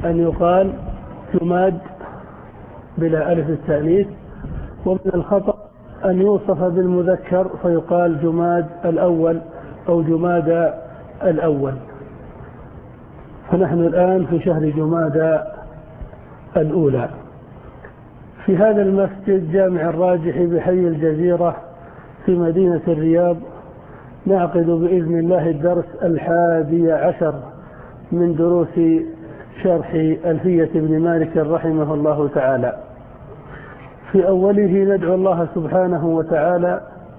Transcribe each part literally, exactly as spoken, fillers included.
أن يقال جماد بلا ألف التأنيث، ومن الخطأ أن يوصف بالمذكر فيقال جماد الأول أو جماد الأول. فنحن الآن في شهر جماد الأولى في هذا المسجد جامع الراجح بحي الجزيرة في مدينة الرياض، نعقد بإذن الله الدرس الحادي عشر من دروس شرح ألفية ابن مالك رحمه الله تعالى. في أوله ندعو الله سبحانه وتعالى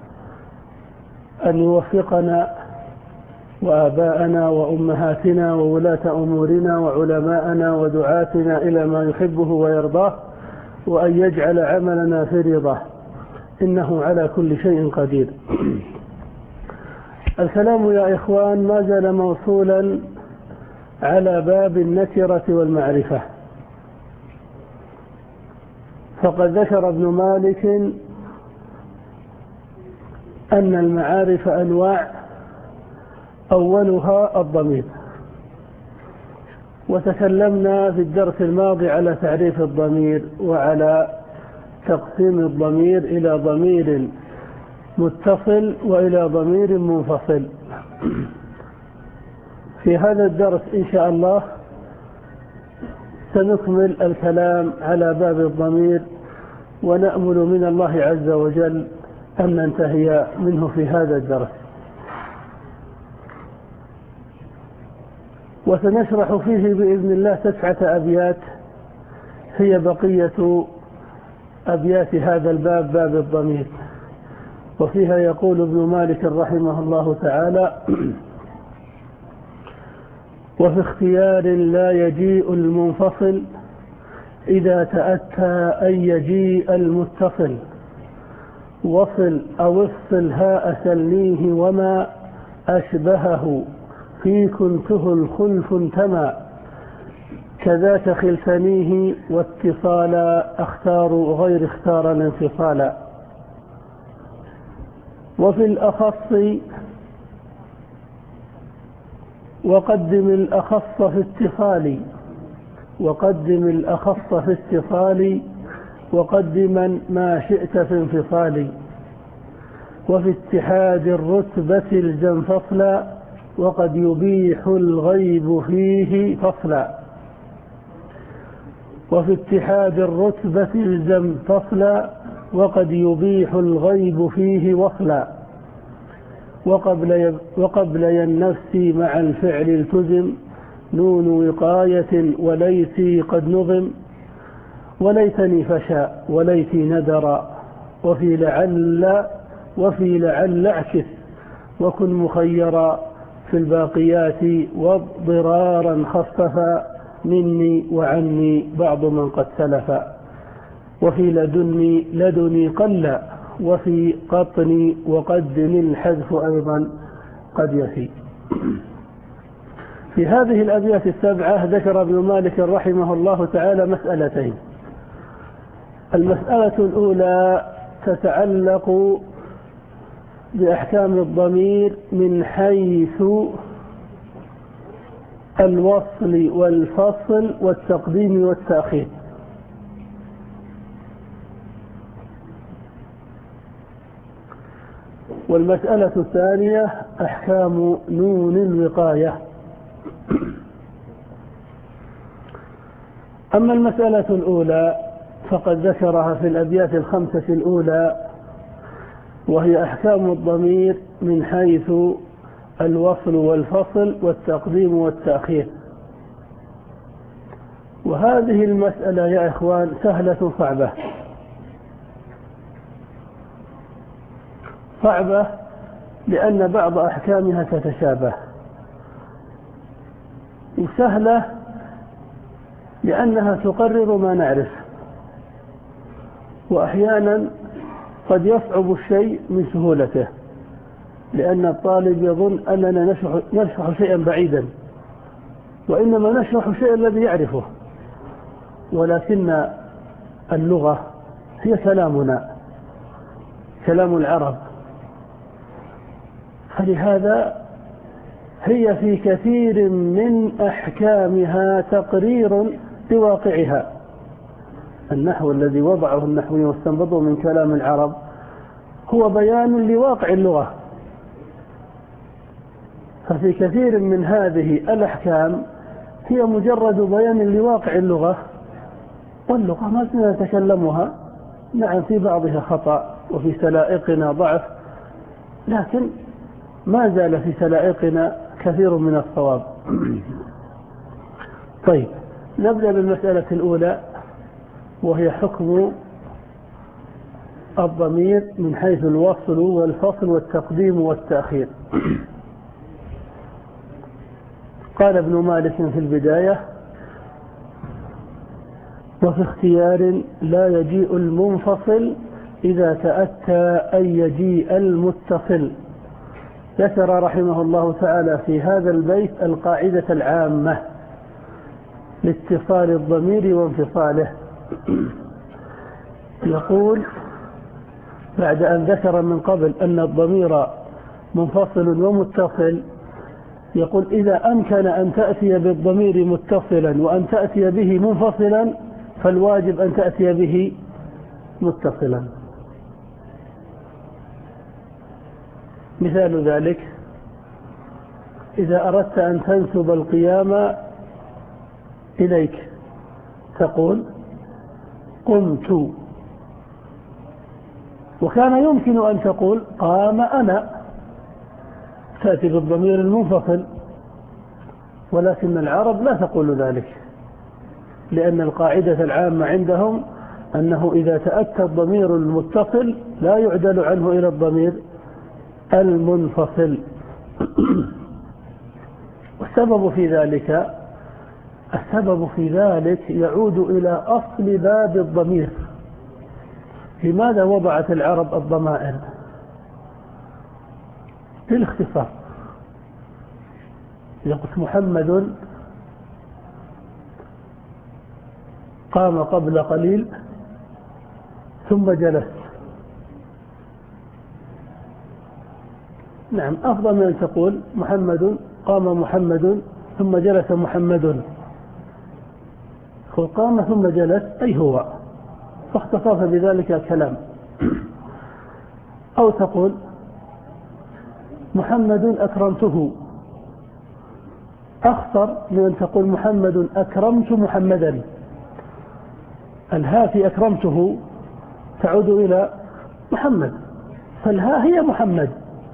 أن يوفقنا وآباءنا وأمهاتنا وولاة أمورنا وعلماءنا ودعاتنا إلى ما يحبه ويرضاه، وأن يجعل عملنا في رضاه، إنه على كل شيء قدير. الكلام يا إخوان ما زال موصولا على باب النكرة والمعرفة. فقد ذكر ابن مالك أن المعارف أنواع، أولها الضمير، وتكلمنا في الدرس الماضي على تعريف الضمير وعلى تقسيم الضمير إلى ضمير متصل وإلى ضمير منفصل. في هذا الدرس إن شاء الله سنكمل الكلام على باب الضمير، ونأمل من الله عز وجل أن ننتهي منه في هذا الدرس. وسنشرح فيه بإذن الله تسعة أبيات هي بقية أبيات هذا الباب، باب الضمير. وفيها يقول ابن مالك رحمه الله تعالى: وفي اختيار لا يجيء المنفصل إذا تأتى أن يجيء المتصل، وصل أو افصل هاء سليه وما أشبهه في كنته الخلف انتمى، كذاك خلفنيه واتصالا أختار غير اختار الانفصالا. وفي الأخص وقدم الأخص في اتصال، وقدم الأخص في اتصال وقدما ما شئت في انفصال. وفي اتحاد الرتبة الزم فصلا وقد يبيح الغيب فيه فصلا. وفي اتحاد الرتبة الزم فصلا وقد يبيح الغيب فيه وصلا. وقبل وقبل النفس مع الفعل التزم نون وقاية وليتي قد نظم. وليتني فشى وليتي ندرا وفي لعل وفي لعل اعكس، وكن مخيرا في الباقيات واضطرارا خففا مني وعني بعض من قد سلفا. وفي لدني لدني قل وفي قطني وقدم الحذف أيضا قد يفي. في هذه الأبيات السبعة ذكر ابن مالك رحمه الله تعالى مسألتين. المسألة الأولى تتعلق بأحكام الضمير من حيث الوصل والفصل والتقديم والتأخير. والمسألة الثانية أحكام نون الوقاية. أما المسألة الأولى فقد ذكرها في الأبيات الخمسة الأولى، وهي أحكام الضمير من حيث الوصل والفصل والتقديم والتأخير. وهذه المسألة يا إخوان سهلة صعبة. صعبة لأن بعض أحكامها تتشابه، وسهلة لأنها تقرر ما نعرف. وأحيانا قد يصعب الشيء من سهولته، لأن الطالب يظن أننا نشرح, نشرح شيئا بعيدا، وإنما نشرح الشيء الذي يعرفه. ولكن اللغة هي كلامنا، كلام العرب، فلهذا هي في كثير من أحكامها تقرير لواقعها. النحو الذي وضعه النحوي واستنبطه من كلام العرب هو بيان لواقع اللغة، ففي كثير من هذه الأحكام هي مجرد بيان لواقع اللغة، واللغة ما زلنا نتكلمها، نعم في بعضها خطأ وفي سلائقنا ضعف، لكن ما زال في سلائقنا كثير من الصواب. طيب، نبدأ بالمسألة الأولى وهي حكم الضمير من حيث الوصل والفصل والتقديم والتأخير. قال ابن مالك في البداية: وفي اختيار لا يجيء المنفصل إذا تأتى أن يجيء المتصل. ذكر رحمه الله تعالى في هذا البيت القاعدة العامة لاتصال الضمير وانفصاله. يقول بعد أن ذكر من قبل أن الضمير منفصل ومتصل، يقول: إذا أمكن أن تأتي بالضمير متصلا وأن تأتي به منفصلا فالواجب أن تأتي به متصلا. مثال ذلك: إذا أردت أن تنسب القيام إليك تقول: قمت، وكان يمكن أن تقول: قام أنا، تأتي بالضمير المنفصل، ولكن العرب لا تقول ذلك، لأن القاعدة العامة عندهم أنه إذا تأتى الضمير المتصل لا يعدل عنه إلى الضمير المنفصل. والسبب في ذلك السبب في ذلك يعود إلى أصل باب الضمير. لماذا وضعت العرب الضمائر؟ للاختصار. يقول: محمد قام قبل قليل ثم جلس. نعم، أفضل من أن تقول: محمد قام محمد ثم جلس محمد. قام ثم جلس أي هو، فاختصرت بذلك الكلام. أو تقول: محمد أكرمته، أخطر من أن تقول: محمد أكرمت محمدا. الهاء في أكرمته تعود إلى محمد، فالهاء هي محمد.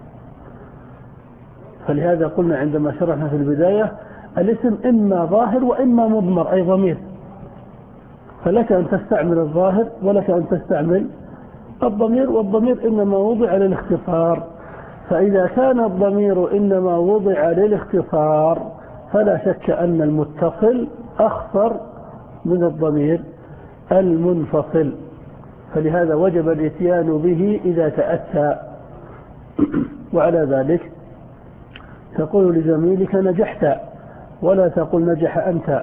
فلهذا قلنا عندما شرحنا في البداية: الاسم إما ظاهر وإما مضمر أي ضمير، فلك أن تستعمل الظاهر ولك أن تستعمل الضمير، والضمير إنما وضع للاختصار. فإذا كان الضمير إنما وضع للاختصار فلا شك أن المتصل أخطر من الضمير المنفصل، فلهذا وجب الاتيان به إذا تأتى. وعلى ذلك تقول لزميلك: نجحت، ولا تقول: نجح أنت.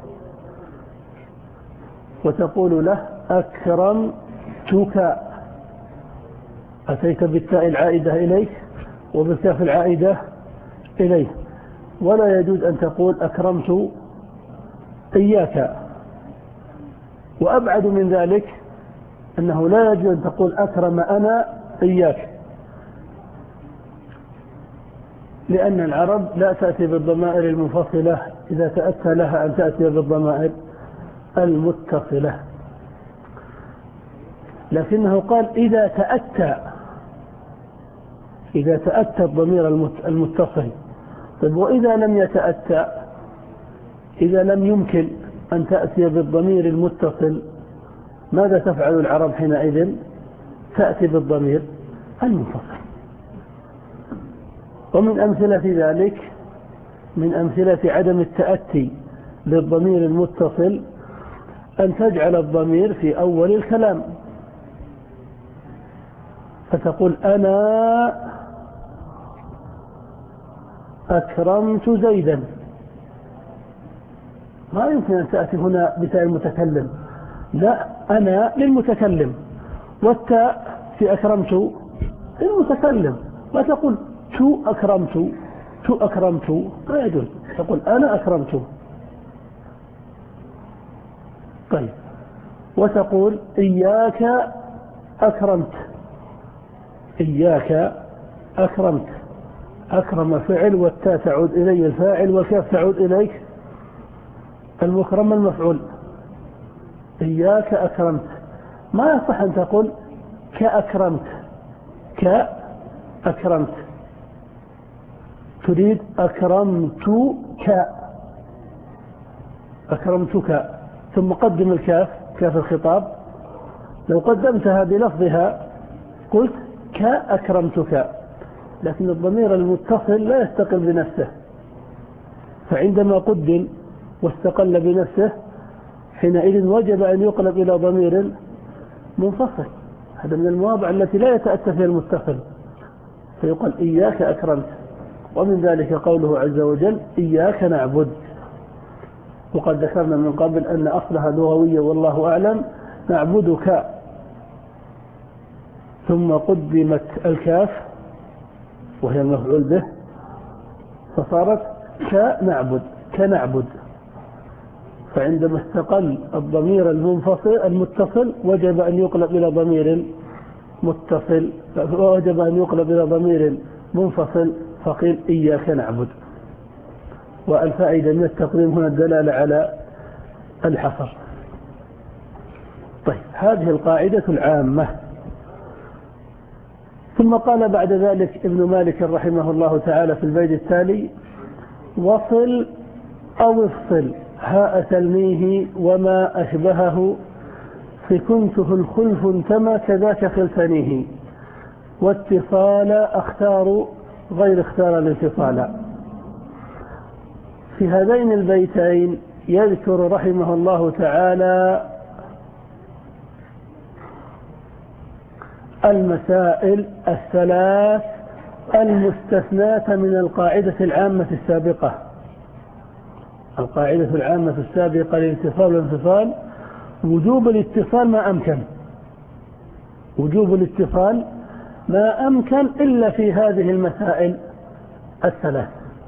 وتقول له: أكرمتك، أتيت بالتاء العائدة إليك وبالكاف العائدة إليه. ولا يجوز أن تقول: أكرمت إياك. وأبعد من ذلك أنه لا يجوز أن تقول: أكرم أنا إياك، لأن العرب لا تأتي بالضمائر المنفصلة إذا تأتى لها أن تأتي بالضمائر المتصلة. لكنه قال: إذا تأتى إذا تأتى الضمير المتصل. طيب، وإذا لم يتأتى، إذا لم يمكن أن تأتي بالضمير المتصل، ماذا تفعل العرب حينئذ؟ تأتي بالضمير المنفصل. ومن أمثلة ذلك، من أمثلة عدم التأتي للضمير المتصل، أن تجعل الضمير في أول الكلام، فتقول: أنا أكرمت زيدا. ما يمكن أن تأتي هنا بتاء المتكلم، لا، أنا للمتكلم، والتاء في أكرمت للمتكلم. ما تقول: تو أكرمت، أكرمت لا يجوز، تقول أنا أكرمت. طيب، وتقول إياك أكرمت، إياك أكرمت، أكرم فعل والتاء تعود إلي الفاعل والكاف تعود إليك المكرم المفعول. إياك أكرمت، ما يصح أن تقول كأكرمت، كأكرمت، تريد أكرمتك، أكرمتك، ثم قدم الكاف، كاف الخطاب، لو قدمتها بلفظها قلت كأكرمتك، لكن الضمير المتصل لا يستقل بنفسه، فعندما قدم واستقل بنفسه حينئذ وجب أن يقلب إلى ضمير منفصل. هذا من المواضع التي لا يتأتى فيها المتصل، فيقال إياك أكرمت. ومن ذلك قوله عز وجل إياك نعبد، وقد ذكرنا من قبل أن أصلها لغوية والله أعلم، نعبدك، ثم قدمت الكاف وهي المفعول به فصارت كنعبد، كنعبد. فعندما استقل الضمير المنفصل المتصل وجب أن يقلب إلى ضمير متصل، وجب أن يقلب إلى ضمير منفصل، فقيل إياك نعبد. والفائدة من التقديم هنا الدلالة على الحصر. طيب، هذه القاعدة العامة. ثم قال بعد ذلك ابن مالك رحمه الله تعالى في البيت التالي: وصل أو افصل هاء تلميه وما أشبهه، في كنته الخلف انتمى كذاك خلفنيه، واتصال أختار غير اختار الانفصال. في هذين البيتين يذكر رحمه الله تعالى المسائل الثلاث المستثناة من القاعدة العامة السابقة. القاعدة العامة السابقة للاتصال والانفصال وجوب الاتصال ما أمكن، وجوب الاتصال ما أمكن إلا في هذه المسائل الثلاث.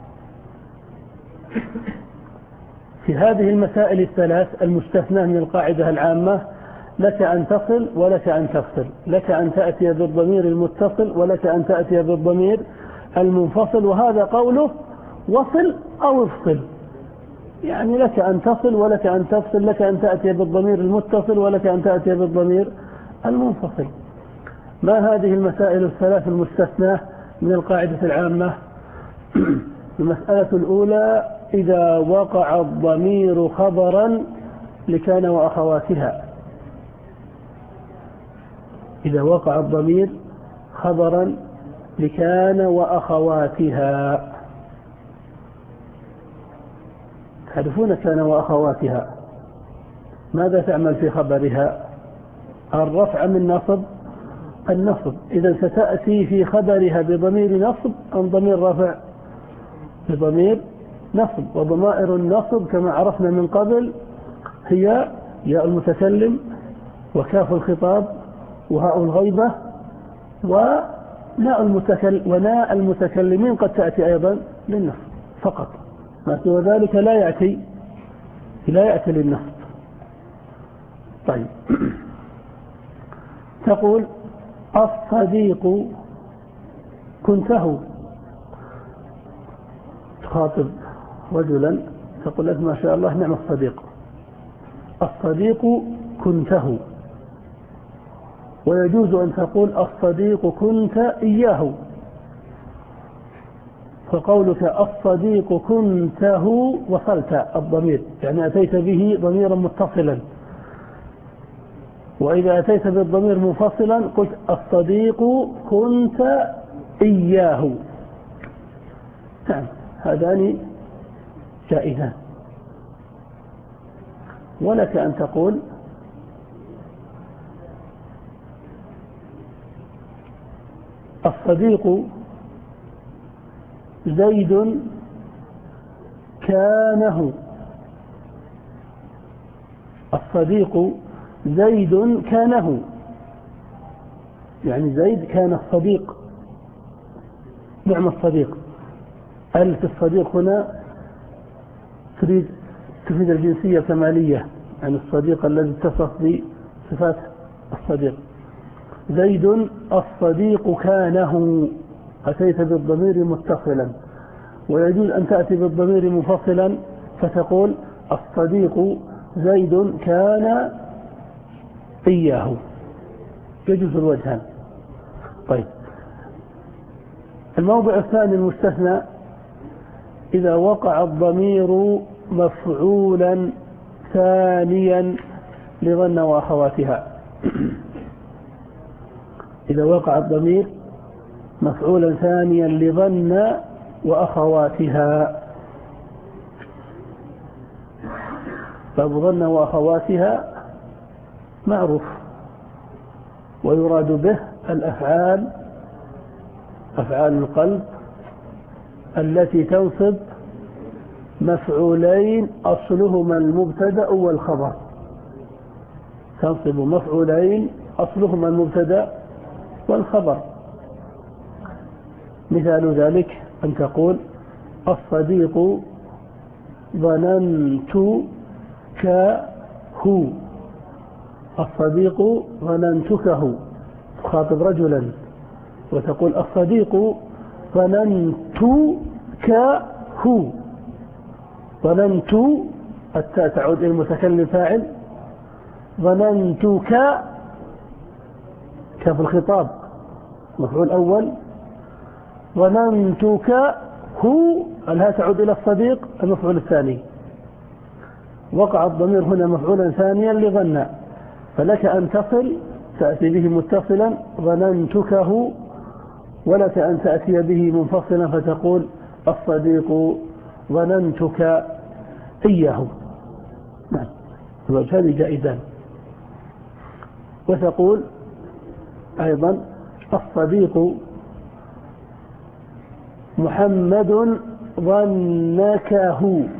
في هذه المسائل الثلاث المستثناة من القاعدة العامة لك أن تصل ولك أن تفصل، لك أن تأتي بالضمير المتصل ولك أن تأتي بالضمير المنفصل. وهذا قوله وصل أو افصل، يعني لك أن تصل ولك أن تفصل، لك أن تأتي بالضمير المتصل ولك أن تأتي بالضمير المنفصل. ما هذه المسائل الثلاث المستثناة من القاعدة العامة؟ المسألة الأولى: إذا وقع الضمير خبرا لكان وأخواتها، إذا وقع الضمير خبرا لكان وأخواتها. تعرفون كان وأخواتها ماذا تعمل في خبرها؟ الرفع من نصب النصب. إذا ستأتي في خبرها بضمير نصب أم ضمير رفع؟ بضمير نصب. وضمائر النصب كما عرفنا من قبل هي ياء المتكلم وكاف الخطاب وهاء الغيبة وناء المتكلم، وناء المتكلمين قد تأتي أيضا للنصب فقط، ما سوى ذلك لا يأتي لا يأتي للنصب. طيب، تقول الصديق كنته، تخاطب رجلا تقول لك ما شاء الله نعم الصديق، الصديق كنته. ويجوز أن تقول الصديق كنت إياه، فقولك الصديق كنته وصلت الضمير، يعني أتيت به ضميرا متصلا. وإذا أتيت بالضمير منفصلا قلت الصديق كنت إياه. نعم، هذان جائزان. ولك أن تقول الصديق زيد كانه، الصديق زيد كانه، يعني زيد كان الصديق، نعم الصديق. ال في الصديق هنا تريد تفيد الجنسية كمالية، يعني الصديق الذي اتصف بصفات الصديق. زيد الصديق كانه، أتيت بالضمير متصلا، ويجوز أن تأتي بالضمير منفصلا فتقول الصديق زيد كان إياه، يجوز الوجهان. طيب، الموضع الثاني المستثنى إذا وقع الضمير مفعولا ثانيا لظن وأخواتها. إذا وقع الضمير مفعولا ثانيا لظن وأخواتها. باب ظن وأخواتها معروف، ويراد به الأفعال، أفعال القلب التي تنصب مفعولين أصلهما المبتدأ والخبر. تنصب مفعولين أصلهما المبتدأ والخبر. مثال ذلك أن تقول الصديق ظننتك هو، الصديق ظننتكه، تخاطب رجلا وتقول الصديق ظننتك هو. ظننت التاء تعود إلى المتكلم فاعل، ظننتك كاف الخطاب مفعول أول، ظننتك هو الهاء تعود إلى الصديق المفعول الثاني. وقع الضمير هنا مفعولا ثانيا لظن، فلك أن تصل تأتي به متصلا ظننتكه، ولك أن تأتي به منفصلا فتقول الصديق ظننتك إياه. نعم، الوجهان جائزان. وتقول أيضا الصديق محمد ظنكه،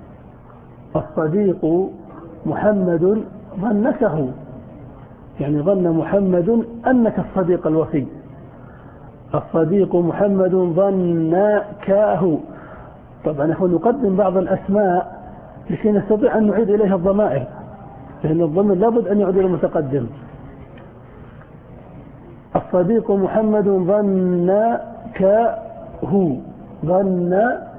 الصديق محمد ظنكه، يعني ظن محمد أنك الصديق الوفي. الصديق محمد ظنكه. طبعا نحن نقدم بعض الأسماء لكي نستطيع أن نعيد إليها الضمائر، لأن الضمير لابد أن يعود إلى المتقدم. الصديق محمد ظنكه، ظن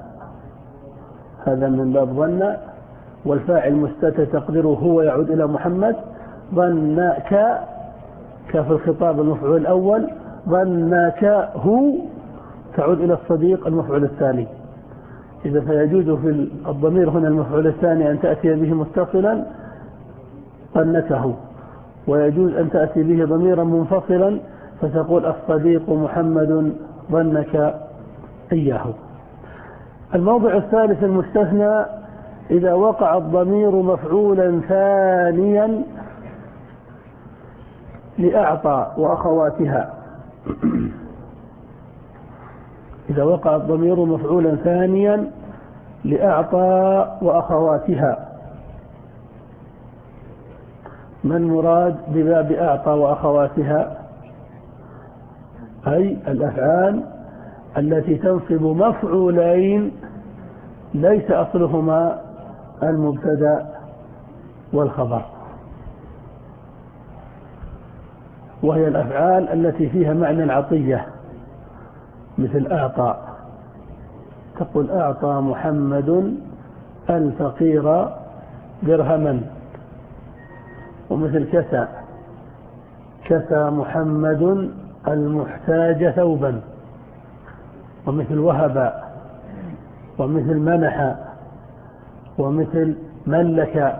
هذا من باب ظن، والفاعل مستتر تقديره هو يعود إلى محمد. ظنك كاف الخطاب المفعول الأول، ظنك هو تعود إلى الصديق المفعول الثاني. إذا فيجوز في الضمير هنا المفعول الثاني أن تأتي به متصلا ظنكه، ويجوز أن تأتي به ضميرا منفصلا فتقول الصديق محمد ظنك إياه. الموضع الثالث المستثنى إذا وقع الضمير مفعولا ثانيا لأعطى وأخواتها. إذا وقع الضمير مفعولا ثانيا لأعطى وأخواتها. ما المراد بباب أعطى وأخواتها؟ أي الأفعال التي تنصب مفعولين ليس أصلهما المبتدأ والخبر، وهي الأفعال التي فيها معنى العطية، مثل أعطى، تقول أعطى محمد الفقير درهما. ومثل كسى، كسى محمد المحتاج ثوبا. ومثل وهب، ومثل منح، ومثل ملك.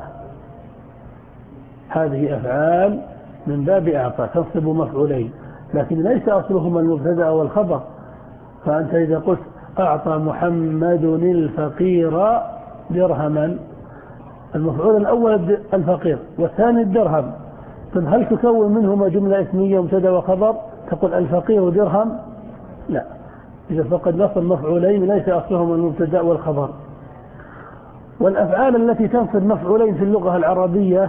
هذه أفعال من باب أعطى تنصب مفعولين، لكن ليس أصلهما المبتدأ والخبر. فأنت إذا قلت أعطى محمد الفقير درهما، المفعول الأول الفقير والثاني الدرهم، هل تكون منهما جملة اسمية مبتدأ وخبر تقول الفقير درهم؟ لا، إذا فقد نصب مفعولين ليس أصلهما المبتدأ والخبر. والأفعال التي تنصب مفعولين في اللغة العربية،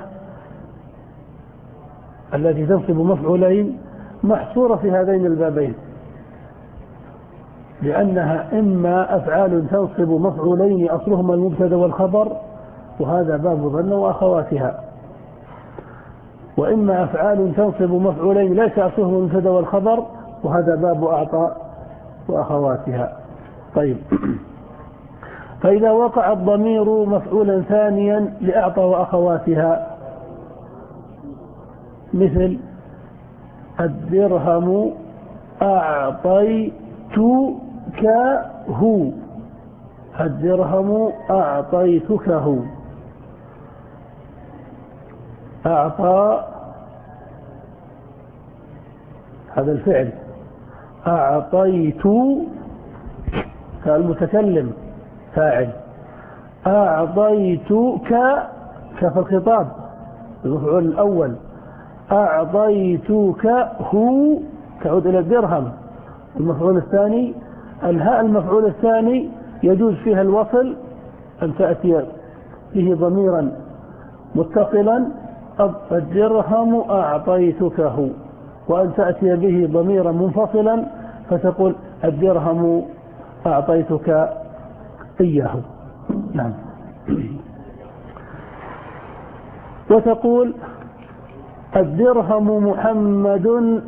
التي تنصب مفعولين محصورة في هذين البابين. لأنها إما أفعال تنصب مفعولين أصلهما المبتدا والخبر، وهذا باب ظن وأخواتها، وإما أفعال تنصب مفعولين ليس أصلهما المبتدا والخبر، وهذا باب أعطى وأخواتها. طيب، فإذا وقع الضمير مفعولا ثانيا لأعطى وأخواتها، مثل الدرهم أعطيتك هو، الدرهم أعطيتكه، أعطى هذا الفعل، أعطيت كالمتكلم فاعل، أعطيتك كفي الخطاب المفعول الأول، أعطيتك هو تعود إلى الدرهم المفعول الثاني. الهاء المفعول الثاني يجوز فيها الوصل أن تأتي به ضميرا متصلا، الدرهم أعطيتكه، وأن تأتي به ضميرا منفصلا فتقول الدرهم أعطيتك إياه. نعم. وتقول الدرهم محمد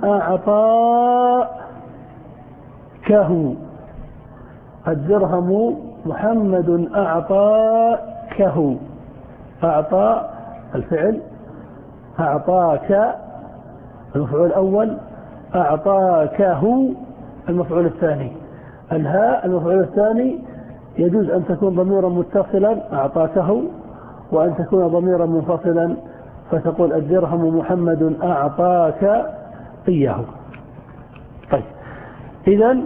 أعطاكه، الدرهم محمد أعطاكه، أعطى الفعل، أعطاك المفعول الأول، أعطاكه المفعول الثاني. الهاء المفعول الثاني يجوز أن تكون ضميرا متصلا أعطاكه، وأن تكون ضميرا منفصلا فتقول الدرهم محمد أعطاك إياه. طيب، إذن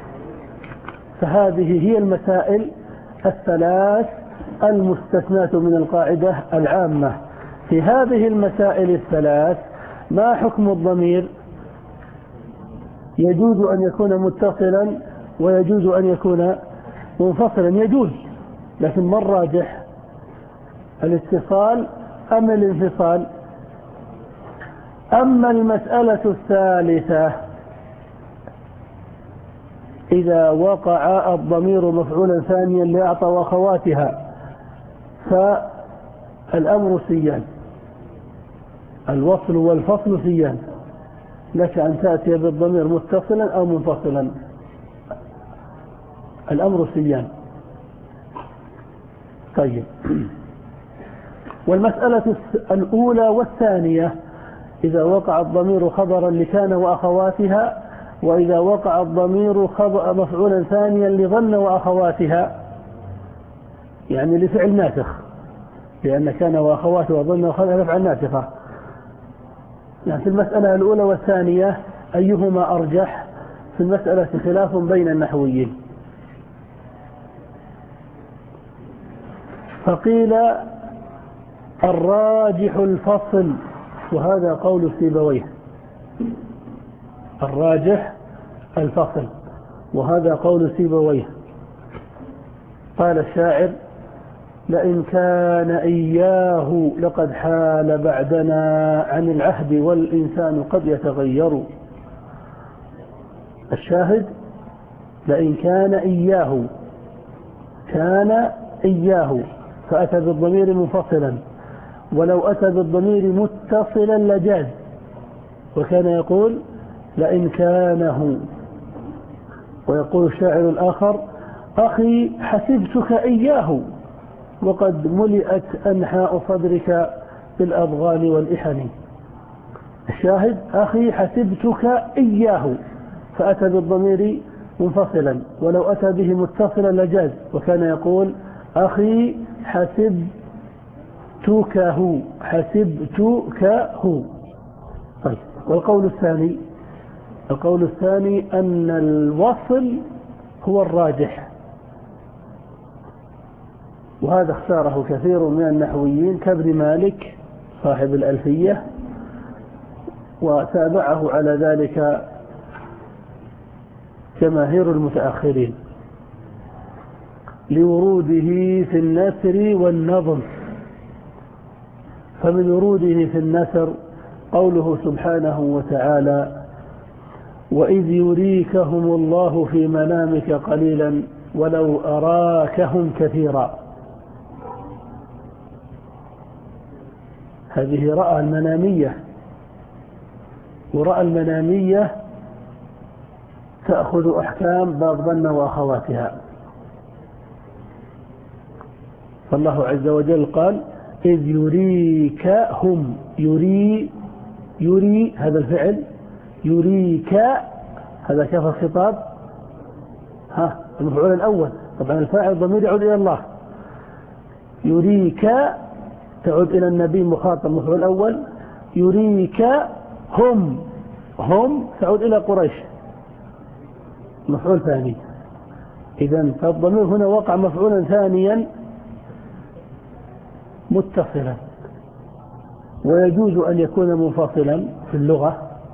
فهذه هي المسائل الثلاث المستثناة من القاعدة العامة. في هذه المسائل الثلاث ما حكم الضمير؟ يجوز أن يكون متصلا ويجوز أن يكون منفصلا، يجوز، لكن ما الراجح، الاتصال أم الانفصال؟ أما المسألة الثالثة إذا وقع الضمير مفعولا ثانيا لأعطى وأخواتها فالأمر سيان، الوصل والفصل سيان، لك أن تأتي بالضمير متصلا أو منفصلا، الأمر سيان. طيب، والمسألة الأولى والثانية إذا وقع الضمير خبرا لكان وأخواتها، وإذا وقع الضمير مفعولا ثانيا لظن وأخواتها، يعني لفعل ناسخ، لأن كان وأخواتها وظن وأخواتها فعل ناسخة. يعني في المسألة الأولى والثانية أيهما أرجح؟ في المسألة خلاف بين النحويين، فقيل الراجح الفصل، وهذا قول سيبويه، الراجح الفصل وهذا قول سيبويه. قال الشاعر لئن كان إياه لقد حال بعدنا عن العهد والإنسان قد يتغير. الشاهد لئن كان إياه، كان إياه فأتى بالضمير منفصلا، ولو أتى بالضمير متصلا لجاز، وكان يقول لئن كانه. ويقول الشاعر الآخر أخي حسبتك إياه وقد ملئت أنحاء صدرك بالأضغان والإحن. الشاهد أخي حسبتك إياه فأتى بالضمير منفصلا، ولو أتى به متصلا لجاز، وكان يقول أخي حسبتكه، حسبتكه. طيب، والقول الثاني، القول الثاني أن الوصل هو الراجح، وهذا اختاره كثير من النحويين كابن مالك صاحب الألفية، وتابعه على ذلك جماهير المتأخرين لوروده في النثر والنظم. فمن وروده في النثر قوله سبحانه وتعالى وإذ يريكهم الله في منامك قليلا ولو أراكهم كثيرا. هذه رأى المنامية، ورأى المنامية تأخذ أحكام باب ظن وأخواتها. فالله عز وجل قال إذ يريكهم، يري يري هذا الفعل، يريك هذا كيف الخطاب؟ ها المفعول الأول، طبعا الفاعل ضمير يعود إلى الله. يريك تعود إلى النبي مخاطب مفعول الأول. يريك هم، هم تعود إلى قريش مفعول ثاني. إذن فالضمير هنا وقع مفعولا ثانيا متصلا، ويجوز أن يكون منفصلا في اللغة،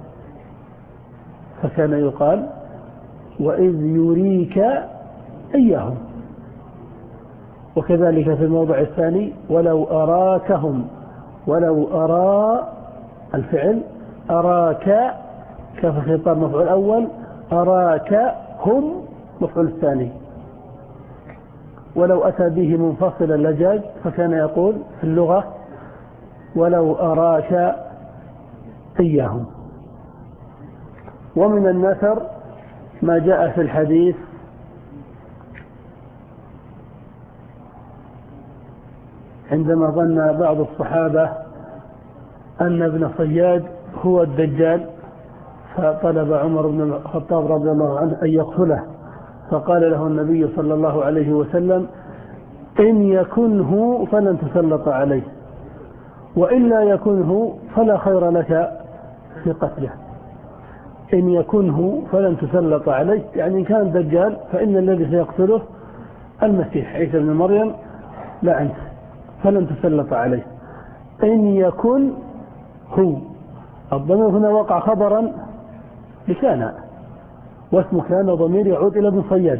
فكان يقال وإذ يريك إياهم. وكذلك في الموضع الثاني ولو أراكهم، ولو أرى الفعل، أراك كيف خطاب مفعول أول، أراك هم مفعول الثاني. ولو أتى به منفصلا لجاز، فكان يقول في اللغة ولو أراك إياهم. ومن النثر ما جاء في الحديث عندما ظن بعض الصحابة أن ابن صياد هو الدجال، فطلب عمر بن الخطاب رضي الله عنه أن يقتله، فقال له النبي صلى الله عليه وسلم إن يكنه فلن تسلط عليه، وإلا يكنه فلا خير لك في قتله. إن يكنه فلن تسلط عليه، يعني إن كان دجال فإن الذي سيقتله المسيح عيسى بن مريم لا أنت، فلن تسلط عليه. إن يكن هو، الضمير هنا وقع خبرا لكان، واسم كان ضمير يعود إلى ابن صياد.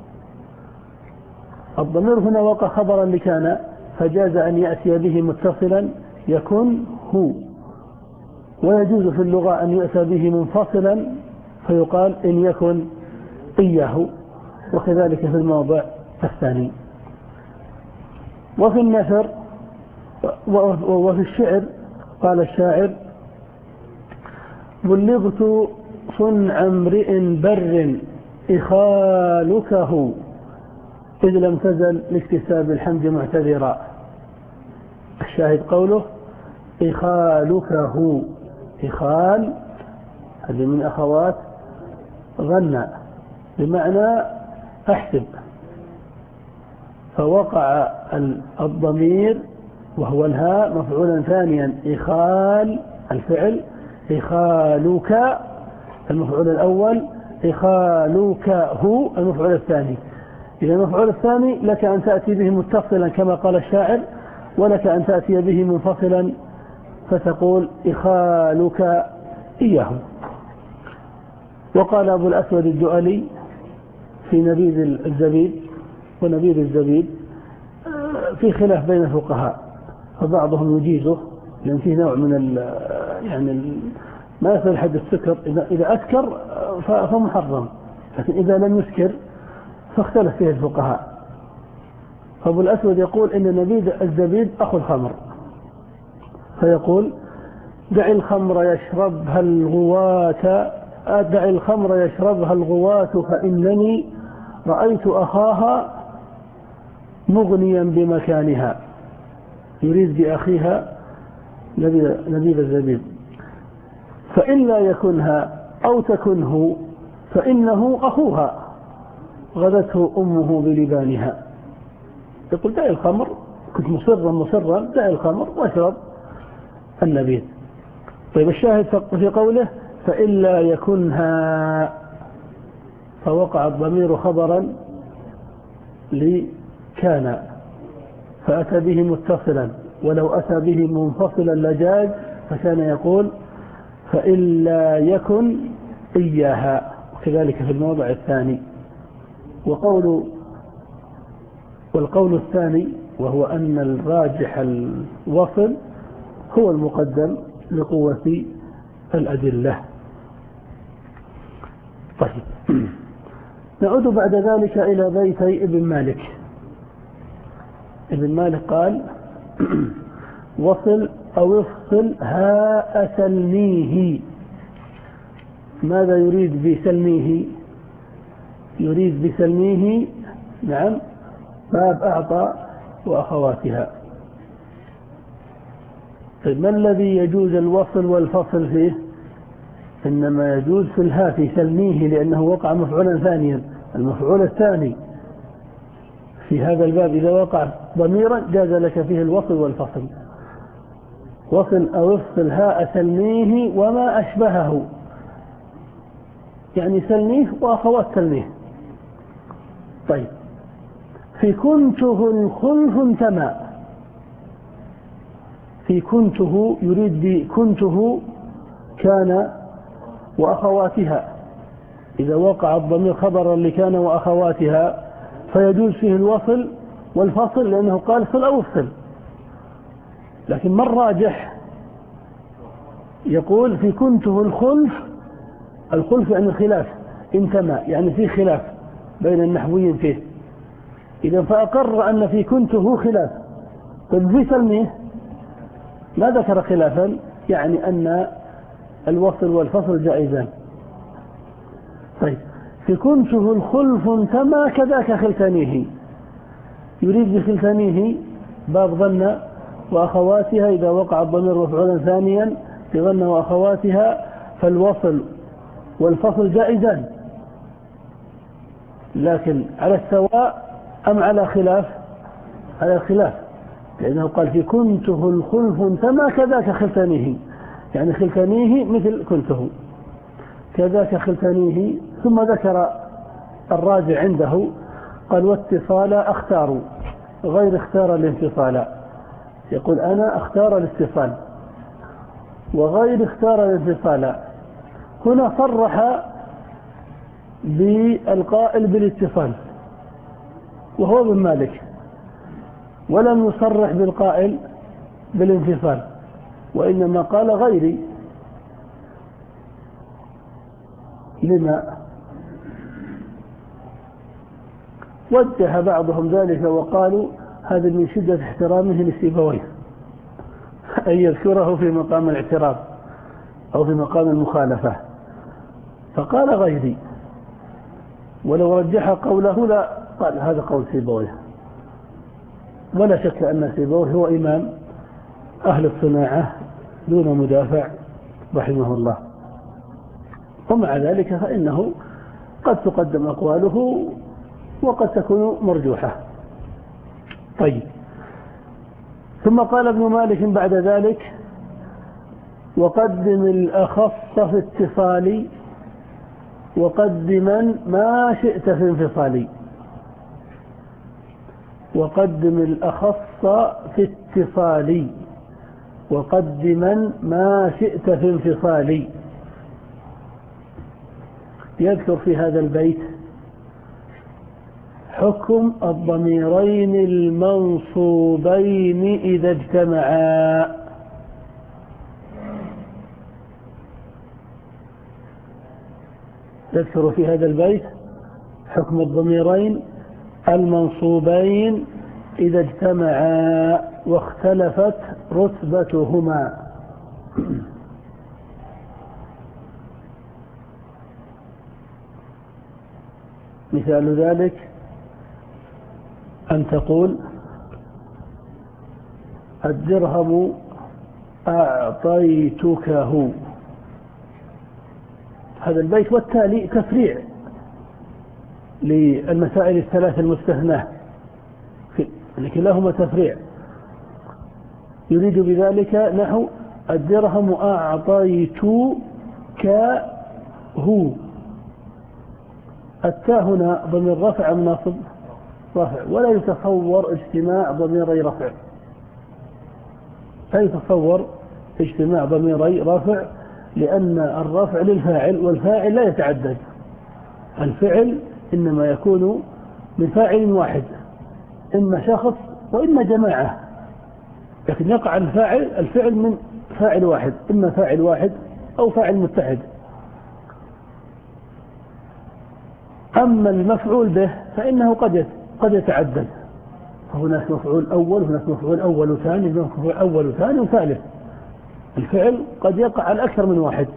الضمير هنا وقع خبرا لكان، فجاز أن يأتي به متصلا يكن هو، ويجوز في اللغة أن يؤتى به منفصلا فيقال إن يكن إياه، وكذلك في الموضع الثاني. وفي النثر وفي الشعر قال الشاعر بلغت صنع امرئ بر إخالكه إذ لم تزل لاكتساب الحمد معتذرا. الشاهد قوله إخالكه، إخال هذه من أخوات ظن بمعنى أحسب، فوقع الضمير وهو الهاء مفعولا ثانيا، إخال الفعل، إخالك المفعول الأول، إخالك هو المفعول الثاني. إذا المفعول الثاني لك أن تأتي به متصلا كما قال الشاعر، ولك أن تأتي به منفصلا فتقول إخالك إياه. وقال أبو الأسود الدؤلي في نبيذ الزبيب، ونبيذ الزبيب في خلاف بين الفقهاء، فبعضهم يجيزه لأن فيه نوع من ال يعني ال ما يصل حد السكر، إذا أسكر فمحرم، لكن إذا لم يسكر فاختلف فيه الفقهاء. فأبو الأسود يقول إن نبيذ الزبيب أخو الخمر، فيقول دع الخمر يشربها الغواة، دع الخمر يشربها الغواة فإنني رأيت أخاها مغنيا بمكانها، يريد بأخيها نبيذ الزبيب. فإن لا يكنها أو تكنه فإنه أخوها غدته أمه بلبانها. يقول دع الخمر، كنت مصرا مصرا دع الخمر واشرب النبيذ. طيب الشاهد في قوله فإن لا يكنها، فوقع الضمير خبرا لكان فأتى به متصلا، ولو أتى به منفصلا لجاز، فكان يقول فإن لا يكن إياها، وكذلك في الموضع الثاني. وقول والقول الثاني وهو أن الراجح الوصل هو المقدم لقوة الأدلة. طيب نعود بعد ذلك إلى بيتي ابن مالك. ابن مالك قال وصل أو افصل هاء سلميه. ماذا يريد بسلميه؟ يريد بسلميه نعم باب أعطى وأخواتها. طيب ما الذي يجوز الوصل والفصل فيه؟ إنما يجوز في الهاء في سلميه، لأنه وقع مفعولا ثانيا. المفعول الثاني في هذا الباب إذا وقع ضميرا جاز لك فيه الوصل والفصل. وصل أو افصل هاء سلميه وما أشبهه، يعني سلميه وأخوات سلميه. طيب في كنته الخلف انتمى. في كنته يريد بكنته كان وأخواتها، إذا وقع الضمير خبرا لكان وأخواتها فيجوز فيه الوصل والفصل، لأنه قال صل أو افصل. لكن ما الراجح؟ يقول في كنته الخلف. الخلف يعني الخلاف، انتمى يعني في خلاف بين النحويين فيه. إذا فأقر أن في كنته خلاف. طيب في سلميه ما ذكر خلافا، يعني أن الوصل والفصل جائزان. طيب في كنته الخلف انتمى كذاك خلتانيه. يريد بخلتانيه باب ظن وأخواتها، إذا وقع الضمير مفعولا ثانيا في ظن وأخواتها فالوصل والفصل جائزان، لكن على السواء أم على خلاف؟ على الخلاف، لأنه قال في كنته الخلف انتمى كذاك خلتانيه، يعني خلتانيه مثل كنته كذاك خلتانيه. ثم ذكر الراجع عنده قال واتصال اختاروا غير اختار الانفصال. يقول أنا اختار الاتصال وغير اختار الانفصال. هنا صرح بالقائل بالاتصال وهو ابن مالك، ولم يصرح بالقائل بالانفصال، وإنما قال غيري. لما؟ وجه بعضهم ذلك وقالوا هذا من شدة احترامه لسيبويه أن يذكره في مقام الاعتراض أو في مقام المخالفة، فقال غيري. ولو رجح قوله لا قال هذا قول سيبويه. ولا شك أن سيبويه هو إمام أهل الصناعة دون مدافع رحمه الله، ومع ذلك فإنه قد تقدم أقواله وقد تكون مرجوحة. طيب ثم قال ابن مالك بعد ذلك وقدم الأخص في اتصالي وقدما ما شئت في انفصالي. وقدم الأخص في اتصالي وقدما ما شئت في انفصالي. يذكر في هذا البيت حكم الضميرين المنصوبين إذا اجتمعا. يذكر في هذا البيت حكم الضميرين المنصوبين إذا اجتمعا واختلفت رتبتهما. مثال ذلك أن تقول الدرهم أعطيتكه. هذا البيت والتالي تفريع للمسائل الثلاث المستثناة، كلاهما تفريع. يريد بذلك نحو الدرهم أعطيتك هو. التاء هنا ضمير رفع أم ناصب؟ رفع، ولا يتصور اجتماع ضميري رفع. لا يتصور اجتماع ضميري رفع، لأن الرفع للفاعل والفاعل لا يتعدد. الفعل إنما يكون من فاعل واحد، إما شخص وإما جماعة، لكن يقع الفاعل الفعل من فاعل واحد، إما فاعل واحد أو فاعل متحد. أما المفعول به فإنه قد قد يتعدد، هناك مفعول أول، هناك مفعول أول وثاني، هناك مفعول أول وثاني وثالث. الفعل قد يقع على أكثر من واحد.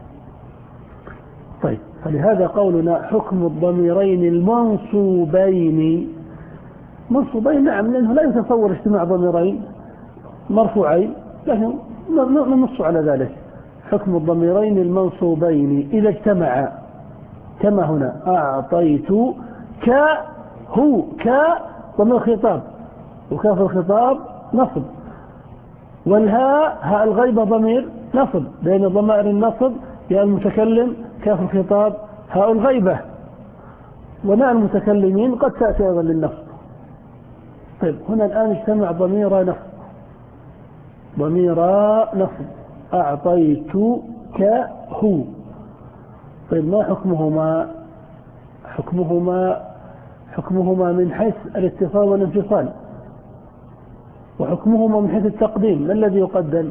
طيب، فلهذا قولنا حكم الضميرين المنصوبين. منصوبين نعم، لأنه لا يتصور اجتماع ضميرين مرفوعين، لكن ننص على ذلك. حكم الضميرين المنصوبين إذا اجتمعا، كما هنا أعطيت ك هو ك ضمير خطاب، وكاف الخطاب نصب، والهاء هاء الغيبة ضمير نصب، بين ضمائر النصب يا المتكلم، كاف الخطاب هاء الغيبة، وناء المتكلمين قد تأتي أيضا للنصب. طيب، هنا الآن اجتمع ضمير نصب، ضمير نصب، أعطيتك هو. طيب، ما حكمهما؟ حكمهما حكمهما من حيث الاتصال والانفصال، وحكمهما من حيث التقديم. ما الذي يقدم؟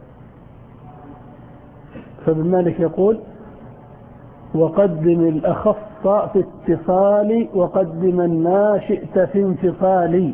فابن مالك يقول: وقدم الأخص في اتصال، وقدم ما شئت في انفصال.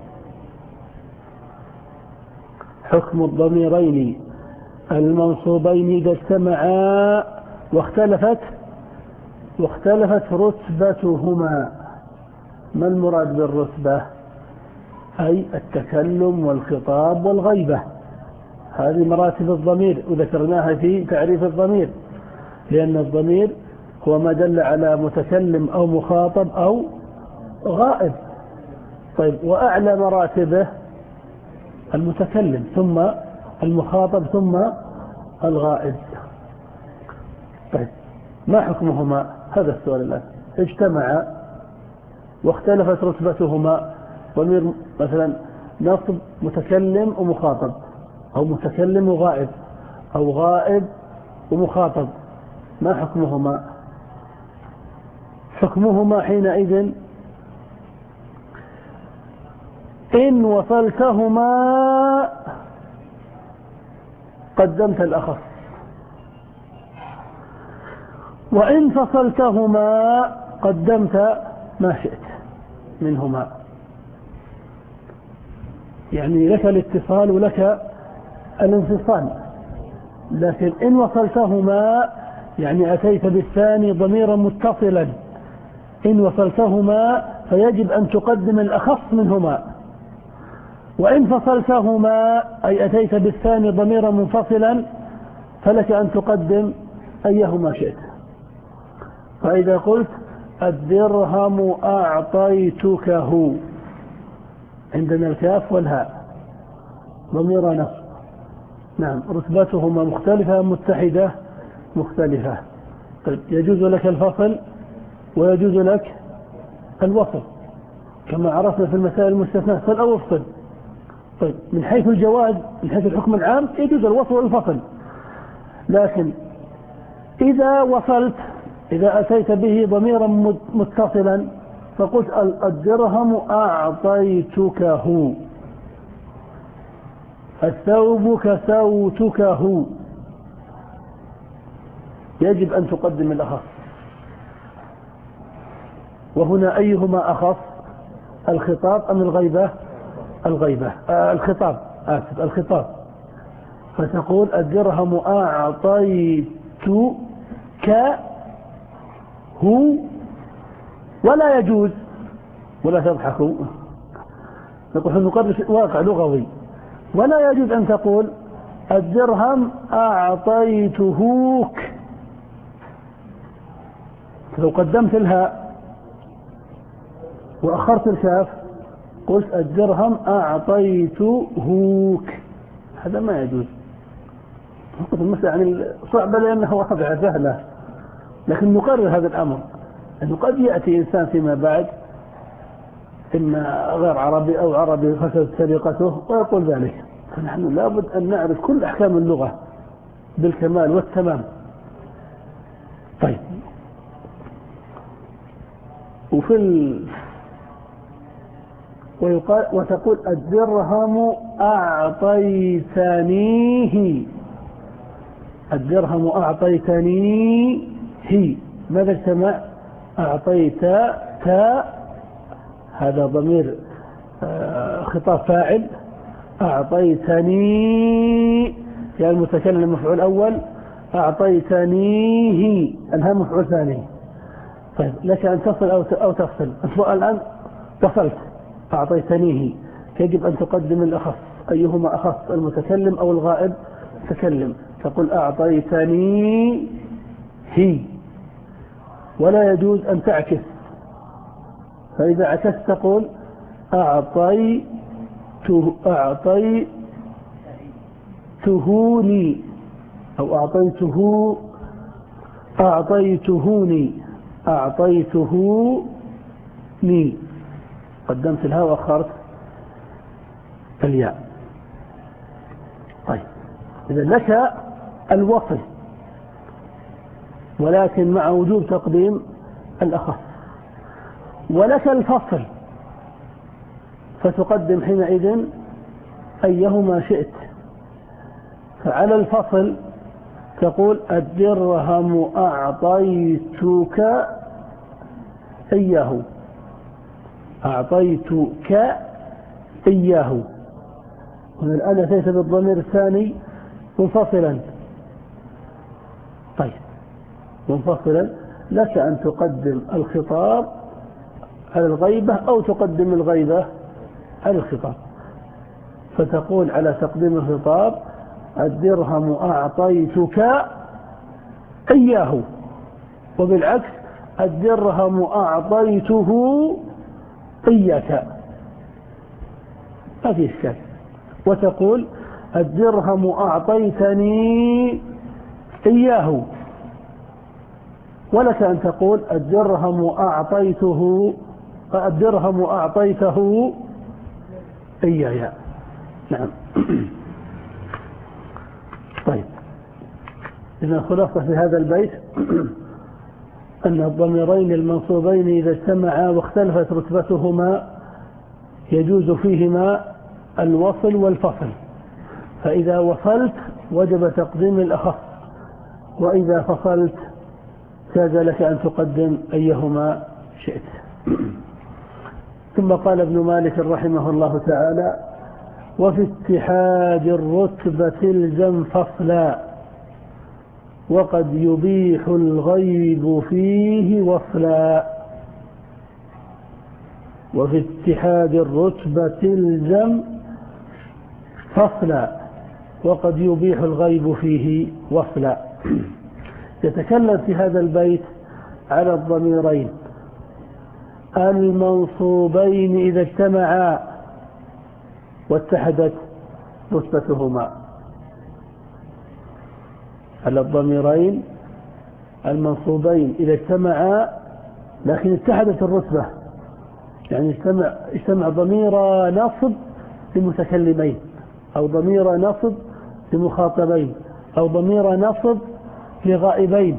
حكم الضميرين المنصوبين إذا اجتمعا واختلفت واختلفت رتبتهما. ما المراد بالرتبة؟ أي التكلم والخطاب والغيبة. هذه مراتب الضمير، وذكرناها في تعريف الضمير، لأن الضمير هو ما دل على متكلم أو مخاطب أو غائب. طيب، وأعلى مراتبه المتكلم، ثم المخاطب، ثم الغائب. طيب، ما حكمهما؟ هذا السؤال الآن. اجتمعا واختلفت رتبتهما، ضمير مثلا نصب متكلم ومخاطب، أو متكلم وغائب، أو غائب ومخاطب، ما حكمهما؟ حكمهما حينئذ إن وصلتهما قدمت الأخص، وإن فصلتهما قدمت ما شئت منهما. يعني لك الاتصال ولك الانفصال، لكن إن وصلتهما يعني أتيت بالثاني ضميرا متصلا، إن وصلتهما فيجب أن تقدم الأخص منهما، وإن فصلتهما أي أتيت بالثاني ضميرا منفصلا فلك أن تقدم أيهما شئت. فإذا قلت الدرهم أعطيتكه، عندنا الكاف والهاء ضمير نصب، نعم، رتبتهما مختلفة متحدة مختلفة. طيب، يجوز لك الفصل ويجوز لك الوصل كما عرفنا في المسائل المستثناة، فل أو افصل. طيب، من حيث الجواز، من حيث الحكم العام يجوز الوصل والفصل، لكن إذا وصلت، إذا أتيت به ضميرا متصلا فقلت الدرهم أعطيتكه، الثوب كسوتكه، يجب أن تقدم الأخص. وهنا أيهما أخص، الخطاب أم الغيبة؟ الغيبة آه الخطاب آسف الخطاب. فتقول الدرهم أعطيتك هو، ولا يجوز، ولا تضحكوا، نقول نقرر واقع لغوي، ولا يجوز أن تقول الدرهم أعطيتهوك. لو قدمت الهاء وأخرت الكاف قلت الدرهم أعطيتهوك، هذا ما يجوز. المسألة يعني صعبة لأنها وضع سهلة، لكن نقرر هذا الأمر، أنه قد يأتي إنسان فيما بعد إما غير عربي أو عربي فسد سرقته ويقول ذلك، فنحن لابد أن نعرف كل أحكام اللغة بالكمال والتمام. طيب، وفي ال... ويقال وتقول الدرهم أعطيتنيه، الدرهم أعطيتنيه، ماذا اجتمع؟ أعطيت تا، هذا ضمير خطاب فاعل. أعطيتني يعني المتكلم مفعول أول، أعطيتنيه أنها مفعول ثاني. طيب لك أن تصل أو تفصل. أنت الآن وصلت، أعطيتنيه، يجب أن تقدم الأخص. أيهما أخص، المتكلم أو الغائب؟ تكلم، تقول أعطيتني هي، ولا يجوز أن تعكس. فإذا عكست تقول أعطيته أعطيتهوني أو أعطيته أعطيتهوني أعطيتهوني، قدمت الهاء وأخرت الياء. طيب إذا لك الوصل، ولكن مع وجوب تقديم الأخص. ولك الفصل، فتقدم حينئذ أيهما شئت. فعلى الفصل تقول الدرهم أعطيتك إياه، أعطيتك إياه. هنا الآن أتيت بالضمير الثاني منفصلا. طيب منفصلا، لك أن تقدم الخطاب على الغيبة أو تقدم الغيبة على الخطاب. فتقول على تقديم الخطاب الدرهم أعطيتك إياه، وبالعكس الدرهم أعطيته إياك، ما في إشكال. وتقول الدرهم أعطيتني إياه، ولك أن تقول الدرهم أعطيته الدرهم أعطيته إياي. نعم. طيب إذا خلاصة في هذا البيت أن الضميرين المنصوبين إذا اجتمعا واختلفت رتبتهما يجوز فيهما الوصل والفصل. فإذا وصلت وجب تقديم الأخص، وإذا فصلت جاز لك أن تقدم أيهما شئت. ثم قال ابن مالك رحمه الله تعالى: وفي اتحاد الرتبة الزم فصلا، وقد يبيح الغيب فيه وصلا. وفي اتحاد الرتبة الزم فصلا، وقد يبيح الغيب فيه وصلا. يتكلم في هذا البيت على الضميرين المنصوبين إذا اجتمعا واتحدت رتبتهما، على الضميرين المنصوبين إذا اجتمعا لكن اتحدت الرتبة، يعني اجتمع, اجتمع ضمير نصب لمتكلمين، أو ضمير نصب لمخاطبين، أو ضمير نصب لغائبين.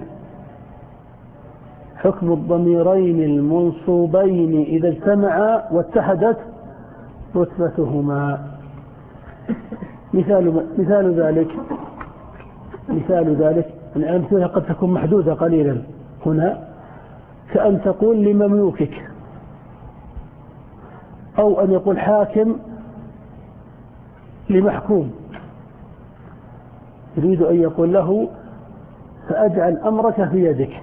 حكم الضميرين المنصوبين إذا اجتمعا واتحدت رتبتهما. مثال, مثال ذلك مثال ذلك الأمثلة قد تكون محدودة قليلا هنا، كأن تقول لمملوكك، أو أن يقول حاكم لمحكوم، يريد أن يقول له فأجعل أمرك في يدك،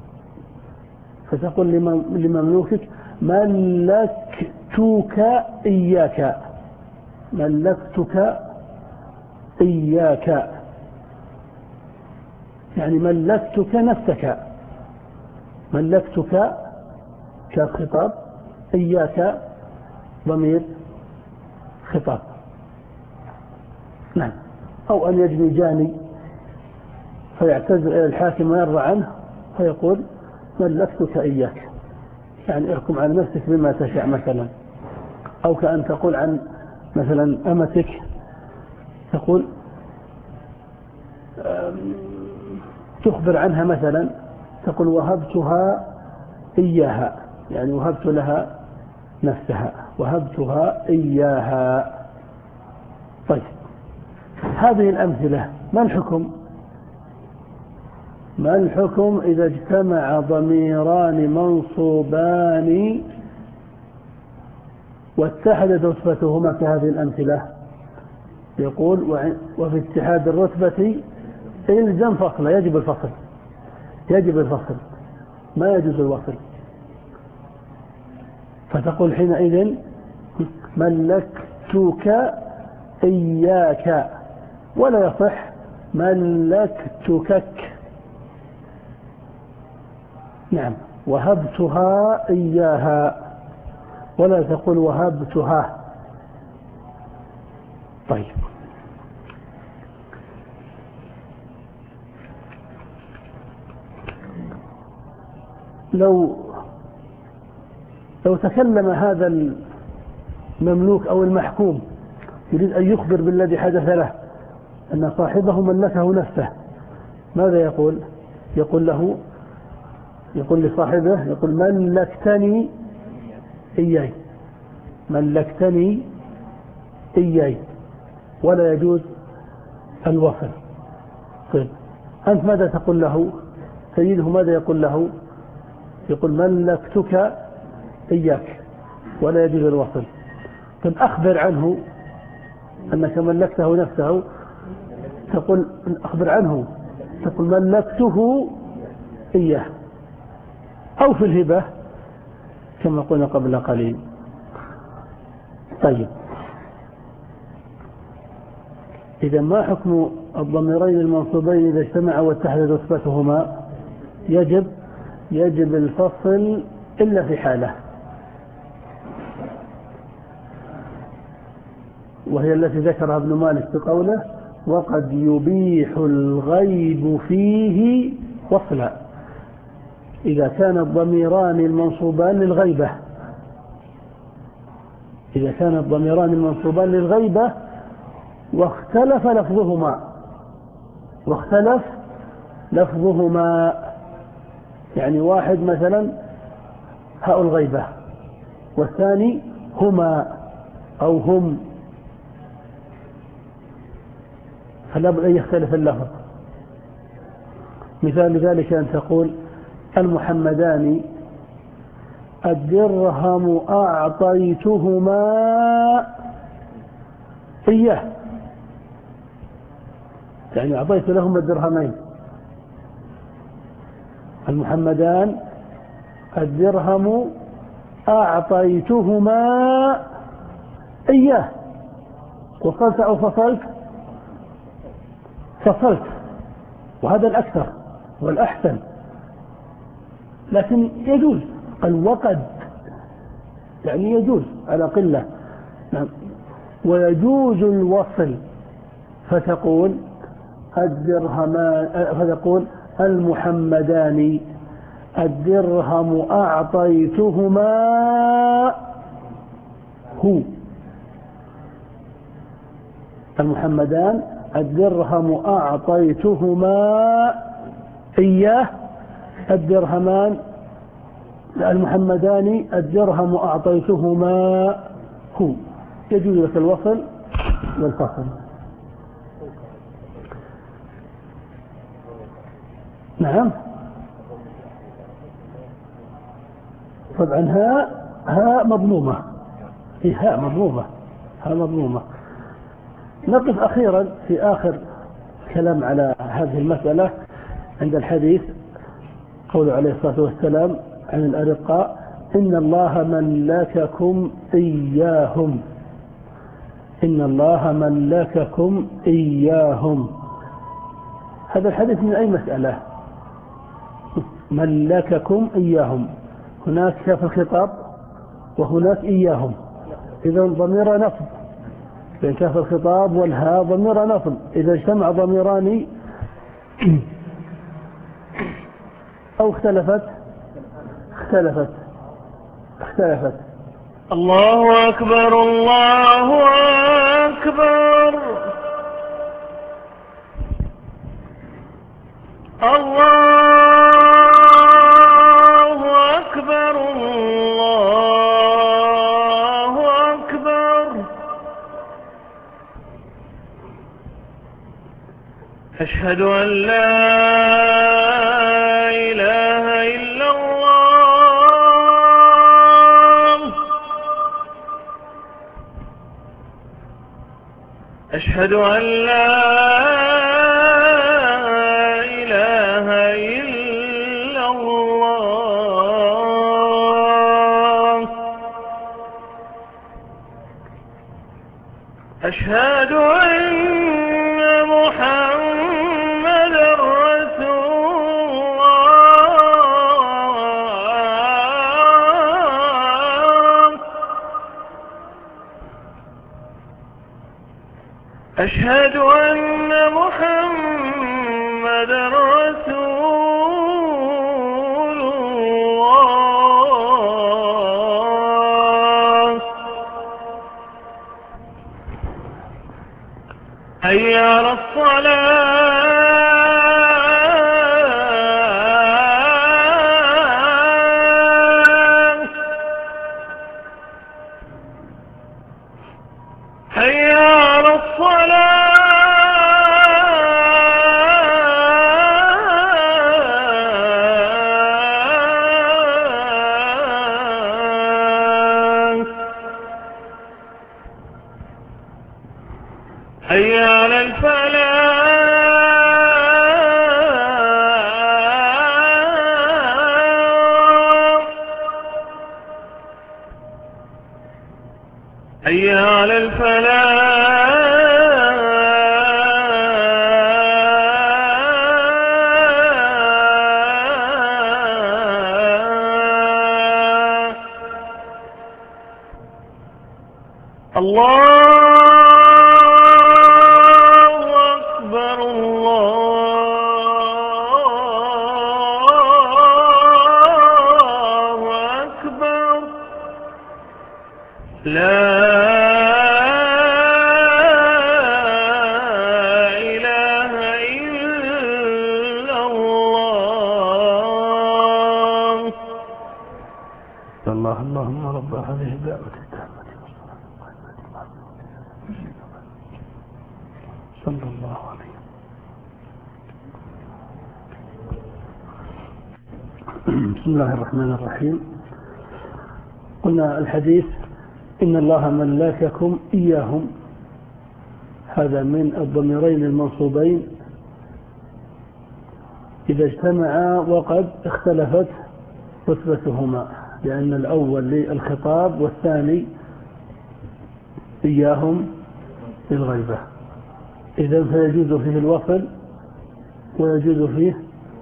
فتقول لمملوكك ملكتك إياك، ملكتك إياك، يعني ملكتك نفسك، ملكتك كخطاب، إياك ضمير خطاب. نعم. أو أن يجني جاني فيعتذر إلى الحاكم ويرضى عنه فيقول ملكتك إياك، يعني احكم على نفسك بما تشاء مثلا. أو كأن تقول عن مثلا أمتك، تقول تخبر عنها مثلا، تقول وهبتها إياها، يعني وهبت لها نفسها، وهبتها إياها. طيب هذه الأمثلة ما الحكم؟ ما الحكم إذا اجتمع ضميران منصوبان واتحدت رتبتهما كهذه الأمثلة؟ يقول وفي اتحاد الرتبة إلزم فصل، يجب الفصل، يجب الفصل، ما يجوز الوصل. فتقول حينئذ ملكتك إياك، ولا يصح ملكتكك. نعم، وهبتها إياها، ولا تقول وهبتها. طيب، لو لو تكلم هذا المملوك أو المحكوم يريد أن يخبر بالذي حدث له أن صاحبه ملكه نفسه، ماذا يقول؟ يقول له، يقول لصاحبه، يقول ملكتني إياي، ملكتني إياي، ولا يجوز الوصل. طيب، أنت ماذا تقول له؟ سيده ماذا يقول له؟ يقول ملكتك إياك، ولا يجوز الوصل. طيب، أخبر عنه أنك ملكته نفسه، تقول أخبر عنه، تقول ملكته إياه. أو في الهبة كما قلنا قبل قليل. طيب، إذا ما حكم الضميرين المنصوبين إذا اجتمعوا واتحدت رتبتهما؟ يجب يجب الفصل إلا في حالة، وهي التي ذكرها ابن مالك بقوله وقد يبيح الغيب فيه وصلا، إذا كان الضميران المنصوبان للغيبة، إذا كان الضميران المنصوبان للغيبة واختلف لفظهما، واختلف لفظهما، يعني واحد مثلا هاء الغيبة والثاني هما أو هم، فلا بد أن يختلف اللفظ. مثال ذلك أن تقول المحمدان الدرهم أعطيتهما إياه، يعني أعطيت لهم الدرهمين. المحمدان الدرهم أعطيتهما إياه، وصلت أو فصلت؟ فصلت، وهذا الأكثر والأحسن، لكن يجوز. قال وقد، يعني يجوز على قلة. نعم. ويجوز الوصل، فتقول الدرهمان، فتقول المحمدان الدرهم أعطيتهما هو، المحمدان الدرهم أعطيتهما إياه، الدرهمان المحمدان الدرهم أعطيتهما هو. يجوز لك الوصل والفصل. نعم، طبعا هاء هاء مضمومة، هي هاء مضمومة، هاء مضمومة. نقف أخيرا في آخر كلام على هذه المسألة عند الحديث قوله عليه الصلاة والسلام عن الأرقاء إن الله ملككم إياهم، إن الله ملككم إياهم. هذا الحديث من أي مسألة؟ ملككم إياهم، هناك كاف الخطاب وهناك إياهم، إذا ضمير نصب، بين كاف الخطاب والهاء ضمير نصب. إذا اجتمع ضميران أو اختلفت اختلفت اختلفت الله أكبر الله أكبر الله أكبر الله أكبر أشهد أن لا أشهد أن لا إله إلا الله. أشهد أن محمدا رسول الله. أشهد أن محمدا رسول الله. حي على الصلاة. حي على الصلاة. حي على الفلاح. حي على الفلاح. الله أكبر. الله أكبر. لا إله إلا الله. الله اللهم رب هذه الدعوة التامة صلى الله عليه. بسم الله الرحمن الرحيم. قلنا الحديث إن الله ملككم إياهم، هذا من الضميرين المنصوبين إذا اجتمعا وقد اختلفت رتبتهما، لأن الأول للخطاب والثاني إياهم للغيبة. إذن فيجوز فيه الوصل ويجوز فيه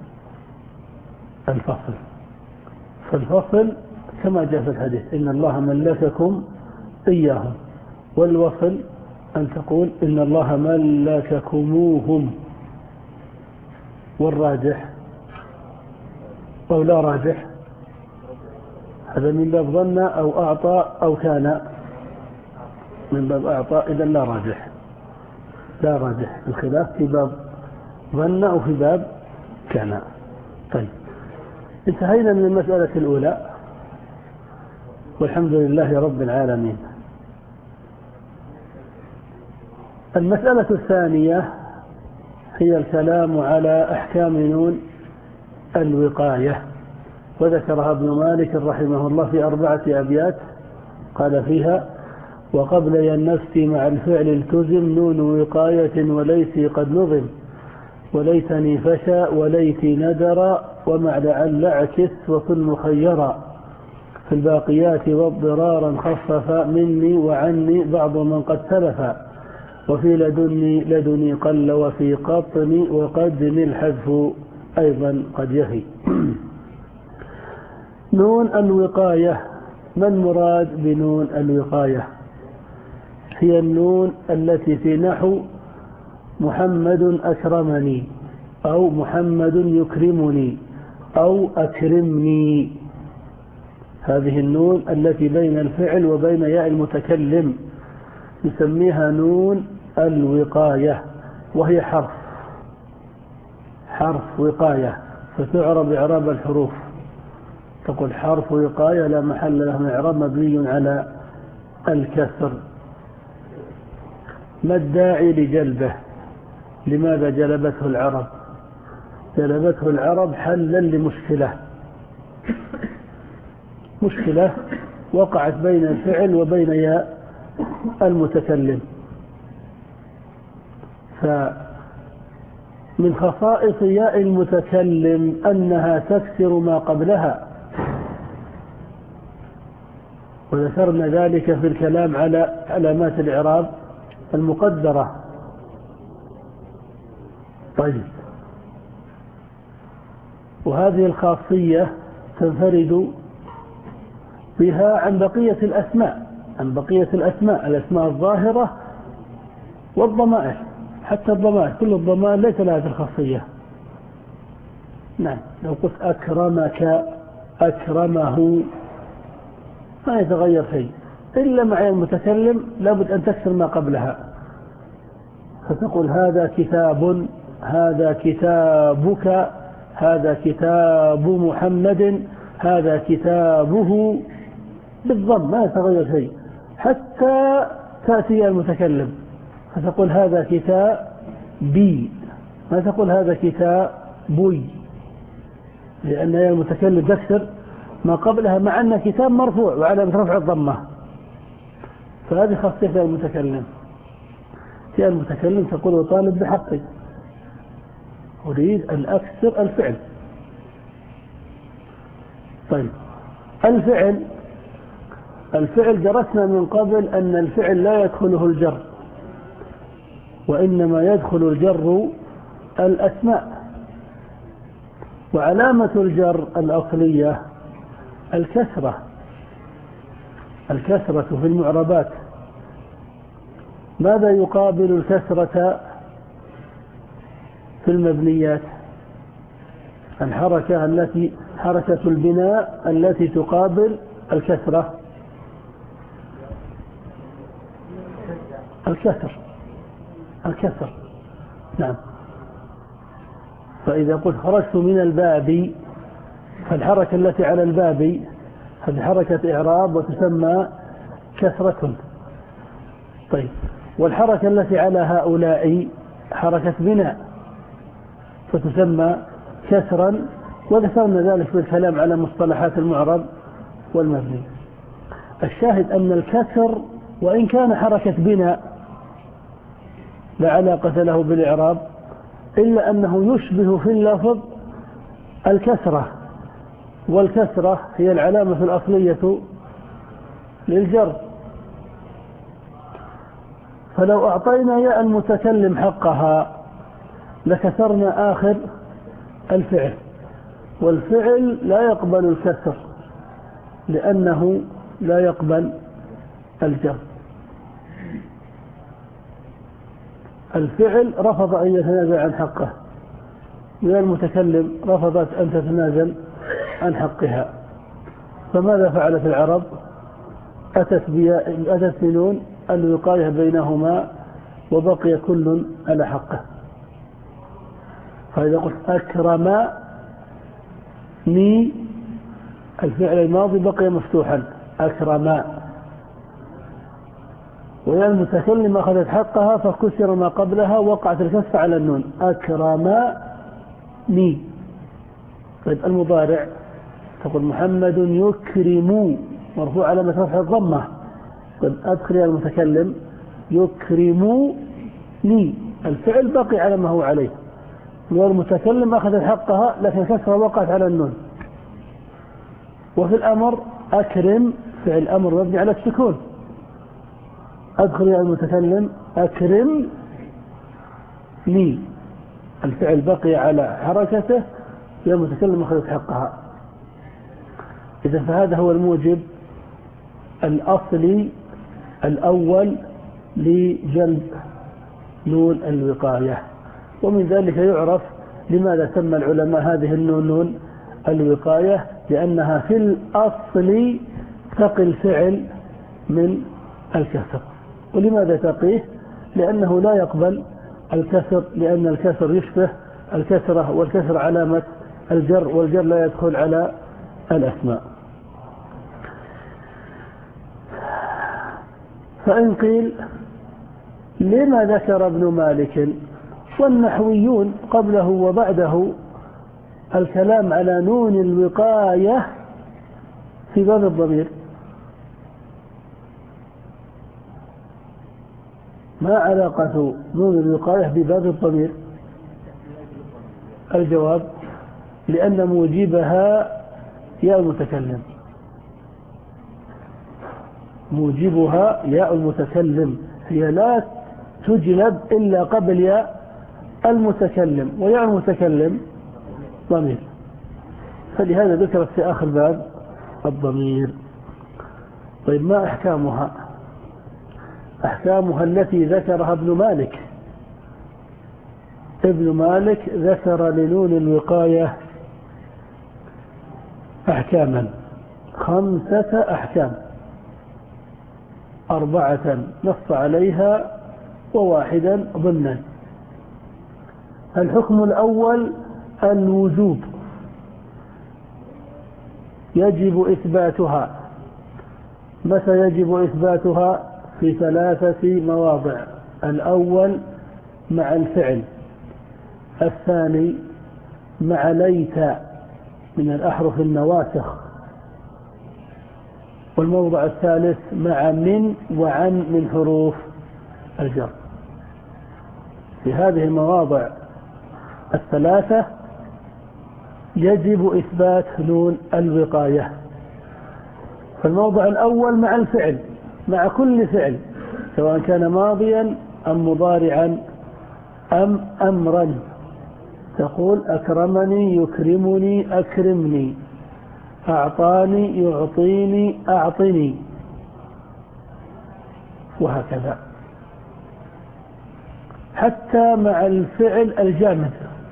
الفصل. فالفصل كما جاء في الحديث إن الله ملككم إياهم، والوصل أن تقول إن الله ملككموهم. والراجح أو لا راجح هذا من باب ظن أو أعطى أو كان، من باب أعطى إذا لا راجح، لا راجح الخلاف في باب ظن أو في باب كان. طيب انتهينا من المسألة الأولى والحمد لله رب العالمين. المسألة الثانية هي الكلام على أحكام نون الوقاية، وذكرها ابن مالك رحمه الله في أربعة أبيات قال فيها: وقبل النفس مع الفعل التزم نون وقاية وليتي قد نظم، وليتني فشى وليتي ندر، ومع لعل اعكس وكن مخيرا، في الباقيات واضطرارا خفف مني وعني بعض من قد سلف، وفي لدني لدني قل، وفي قطني وقدني الحذف أيضا قد يفي. نون الوقاية، ما المراد بنون الوقاية؟ هي النون التي في نحو محمد أكرمني، أو محمد يكرمني، أو أكرمني. هذه النون التي بين الفعل وبين ياء المتكلم نسميها نون الوقاية، وهي حرف حرف وقاية، فتعرب إعراب الحروف. تقول حرف وقاية لا محل له من إعراب مبني على الكسر. ما الداعي لجلبه؟ لماذا جلبته العرب؟ جلبته العرب حلا لمشكلة مشكلة وقعت بين الفعل وبين ياء المتكلم. فمن خصائص ياء المتكلم أنها تكسر ما قبلها، وذكرنا ذلك في الكلام على علامات الإعراب المقدرة. طيب، وهذه الخاصية تنفرد بها عن بقية الأسماء عن بقية الأسماء الأسماء الظاهرة والضمائر، حتى الضمائر كل الضمائر ليس لها هذه الخاصية. نعم، لو قلت أكرمك أكرمه ما يتغير شيء، إلا مع المتكلم لابد أن تكسر ما قبلها، فتقول هذا كتاب، هذا كتابك، هذا كتاب محمد، هذا كتابه، بالضم ما يتغير شيء، حتى تأتي المتكلم فتقول هذا كتابي، ما تقول هذا كتابي، لأن المتكلم تكسر ما قبلها مع أن كتاب مرفوع وعلامة رفع الضمة. فهذه خاصية المتكلم. في المتكلم تقول طالب بحقي، أريد أن أكسر الفعل. طيب، الفعل الفعل درسنا من قبل أن الفعل لا يدخله الجر، وإنما يدخل الجر الأسماء، وعلامة الجر الأصلية الكسرة الكسرة في المعربات. ماذا يقابل الكسرة في المبنيات؟ الحركة التي حركة البناء التي تقابل الكسرة الكسر الكسر نعم. فإذا قلت خرجت من الباب، فالحركة التي على الباب هذه حركة إعراب وتسمى كسرة. طيب، والحركة التي على هؤلاء حركة بناء فتسمى كسرا، وذكرنا ذلك في الكلام على مصطلحات المعرب والمبني. الشاهد أن الكسر وإن كان حركة بناء لا علاقة له بالإعراب، إلا أنه يشبه في اللفظ الكسرة، والكسرة هي العلامة الأصلية للجر. فلو أعطينا ياء المتكلم حقها لكسرنا آخر الفعل، والفعل لا يقبل الكسر لأنه لا يقبل الجر. الفعل رفض أن يتنازل عن حقه، ويا المتكلم رفضت أن تتنازل عن حقها، فماذا فعلت العرب؟ أتت أتت بنون الوقاية بينهما وبقي كل على حقه. فإذا قلت أكرمني الفعل الماضي بقي مفتوحا أكرم، ويا المتكلم أخذت حقها فكسر ما قبلها وقعت الكسر على النون أكرمني. طيب، المضارع تقول محمد يكرم مرفوع علامة رفع الضمة. طيب، أدخل يا المتكلم يكرمني، الفعل بقي على ما هو عليه، والمتكلم أخذت حقها لكن كسر وقعت على النون. وفي الأمر أكرم فعل أمر مبني على السكون، أدخل يا المتكلم أكرمني، الفعل بقي على حركته، يا المتكلم أخذت حقها. إذا فهذا هو الموجب الأصلي الأول لجلب نون الوقاية. ومن ذلك يعرف لماذا سمى العلماء هذه النون نون الوقاية، لأنها في الأصل تقي الفعل من الكسر. ولماذا تقيه؟ لأنه لا يقبل الكسر، لأن الكسر يشبه الكسرة، والكسر علامة الجر، والجر لا يدخل على الأسماء. فإن قيل لما ذكر ابن مالك والنحويون قبله وبعده الكلام على نون الوقاية في باب الضمير؟ ما علاقة نون الوقاية بباب الضمير؟ الجواب لأن موجبها ياء المتكلم، موجبها ياء المتكلم، هي لا تجلب إلا قبل ياء المتكلم، وياء المتكلم ضمير، فلهذا ذكرت في آخر باب الضمير. طيب ما أحكامها؟ أحكامها التي ذكرها ابن مالك. ابن مالك ذكر لنون الوقاية أحكاما، خمسة أحكام، أربعة نص عليها وواحدا ضمنا. الحكم الأول الوجوب، يجب إثباتها. متى يجب إثباتها؟ في ثلاثة مواضع. الأول مع الفعل، الثاني مع ليت من الأحرف النواسخ، والموضع الثالث مع من وعن من حروف الجر. في هذه المواضع الثلاثة يجب إثبات نون الوقاية. فالموضع الأول مع الفعل، مع كل فعل سواء كان ماضيا أم مضارعا أم أمرا، تقول أكرمني يكرمني أكرمني، أعطاني يعطيني أعطني، وهكذا. حتى مع الفعل الجامد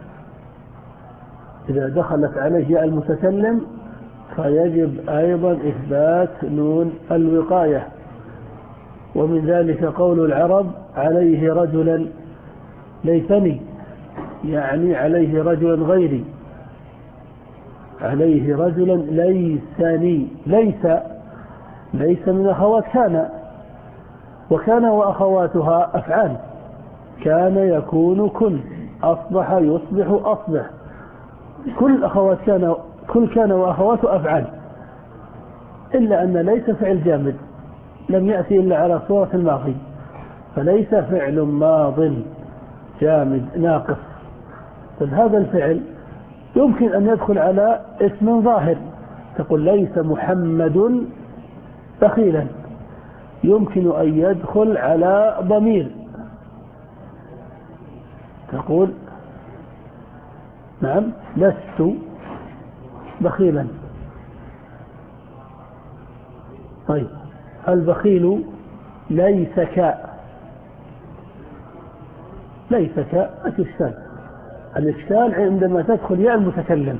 إذا دخلت عليه ياء المتكلم فيجب أيضا إثبات نون الوقاية. ومن ذلك قول العرب عليه رجلا ليتني، يعني عليه رجلا غيري، عليه رجلا ليسني. ليس ليس من أخوات كان، وكان وأخواتها أفعال، كان يكون كن، أصبح يصبح أصبح، كل أخوات كان، كل كان وأخواته أفعال، إلا أن ليس فعل جامد لم يأتي إلا على صورة الماضي، فليس فعل ماض جامد ناقص. فهذا الفعل يمكن أن يدخل على اسم ظاهر، تقول ليس محمد بخيلا، يمكن أن يدخل على ضمير، تقول نعم لست بخيلا. طيب البخيل ليس كاء، ليس كاء إشكال. الإشكال عندما تدخل ياء المتكلم،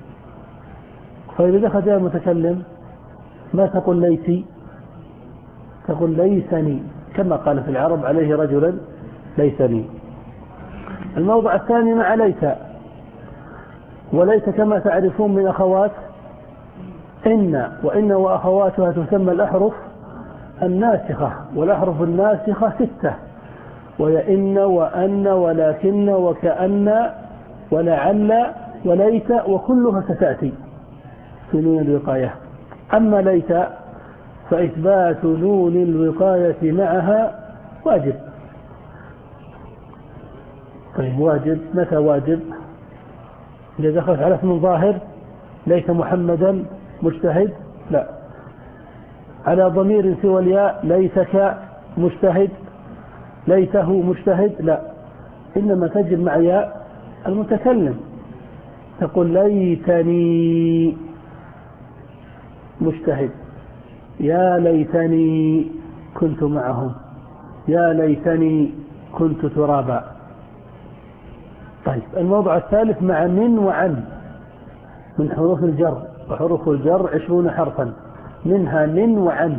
فإذا دخل ياء المتكلم ما تقول ليتي، تقول ليسني، كما قال في العرب عليه رجلا ليسني. الموضع الثاني مع ليت، وليت كما تعرفون من أخوات إن، وإن وأخواتها تسمى الأحرف الناسخة، والأحرف الناسخة ستة، وهي إن وأن ولكن وكأن ولعل وليت، وكلها ستأتي في نون الوقاية. أما ليت فإثبات نون الوقاية معها واجب. طيب واجب متى واجب؟ إذا دخلت على اسم ظاهر، ليس محمدا مجتهد، لا. على ضمير سوى الياء، ليتك مجتهد، ليته مجتهد، لا، إنما تجب مع ياء المتكلم، تقول ليتني مجتهد، يا ليتني كنت معهم، يا ليتني كنت ترابا. طيب الموضع الثالث مع من وعن من حروف الجر، وحروف الجر عشرون حرفا، منها من وعن.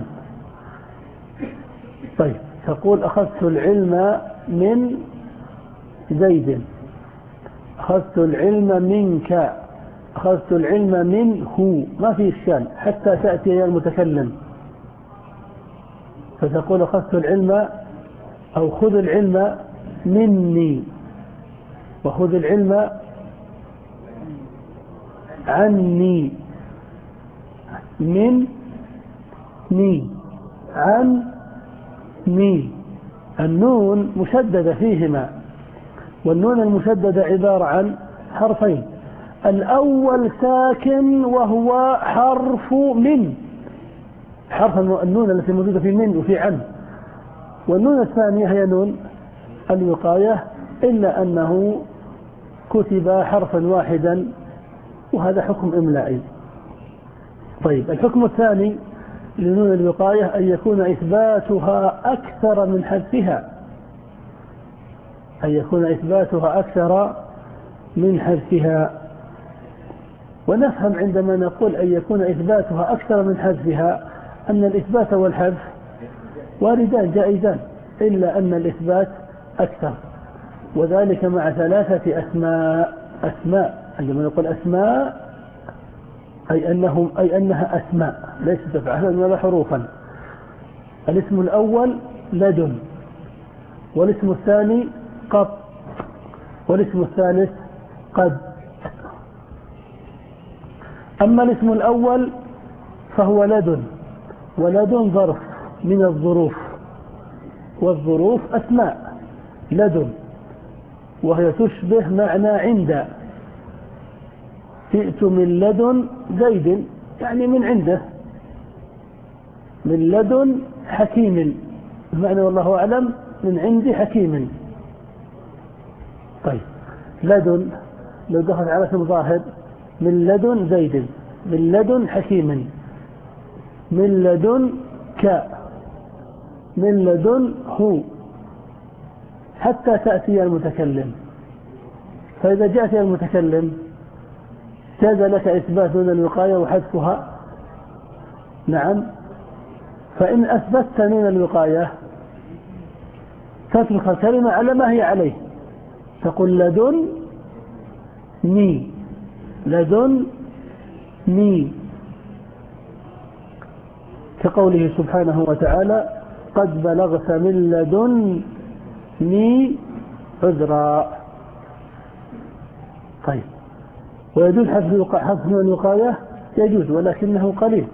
طيب تقول أخذت العلم من زيد، أخذت العلم منك، أخذت العلم منه، ما في إشكال حتى تأتي يا المتكلم، فتقول أخذت العلم أو خذ العلم مني، وخذ العلم عني، من ني، عن ني، النون مشددة فيهما، والنون المشددة عبارة عن حرفين، الأول ساكن وهو حرف من، حرف النون التي موجودة في من وفي عن، والنون الثانية هي نون الوقاية، إلا أنه كتب حرفا واحدا، وهذا حكم إملائي. طيب الحكم الثاني لنون الوقاية أن يكون إثباتها أكثر من حذفها، أن يكون إثباتها أكثر من حذفها. ونفهم عندما نقول أن يكون إثباتها أكثر من حذفها أن الإثبات والحذف واردان جائزان، إلا أن الإثبات أكثر، وذلك مع ثلاثة أسماء. أسماء عندما نقول أسماء أي, أنهم أي أنها أسماء ليست أفعالا ولا حروفا. الاسم الأول لدن، والاسم الثاني قط، والاسم الثالث قد. أما الاسم الأول فهو لدن، ولدن ظرف من الظروف، والظروف أسماء. لدن وهي تشبه معنى عند، جئت من لدن زيد يعني من عنده، من لدن حكيم بمعنى والله أعلم من عند حكيم. طيب لدن لو دخلت على اسم ظاهر، من لدن زيد، من لدن حكيم، من لدن ك، من لدن هو، حتى تأتي المتكلم. فإذا جاءت المتكلم جاز لك إثبات نون الوقاية وحذفها، نعم. فإن أثبتت نون الوقاية تترك الكلمة على ما هي عليه، تقول لدن ني، لدن ني، كقوله سبحانه وتعالى قد بلغت من لدني عذرا. طيب ويجوز حذف نون الوقاية، يجوز ولكنه قليل.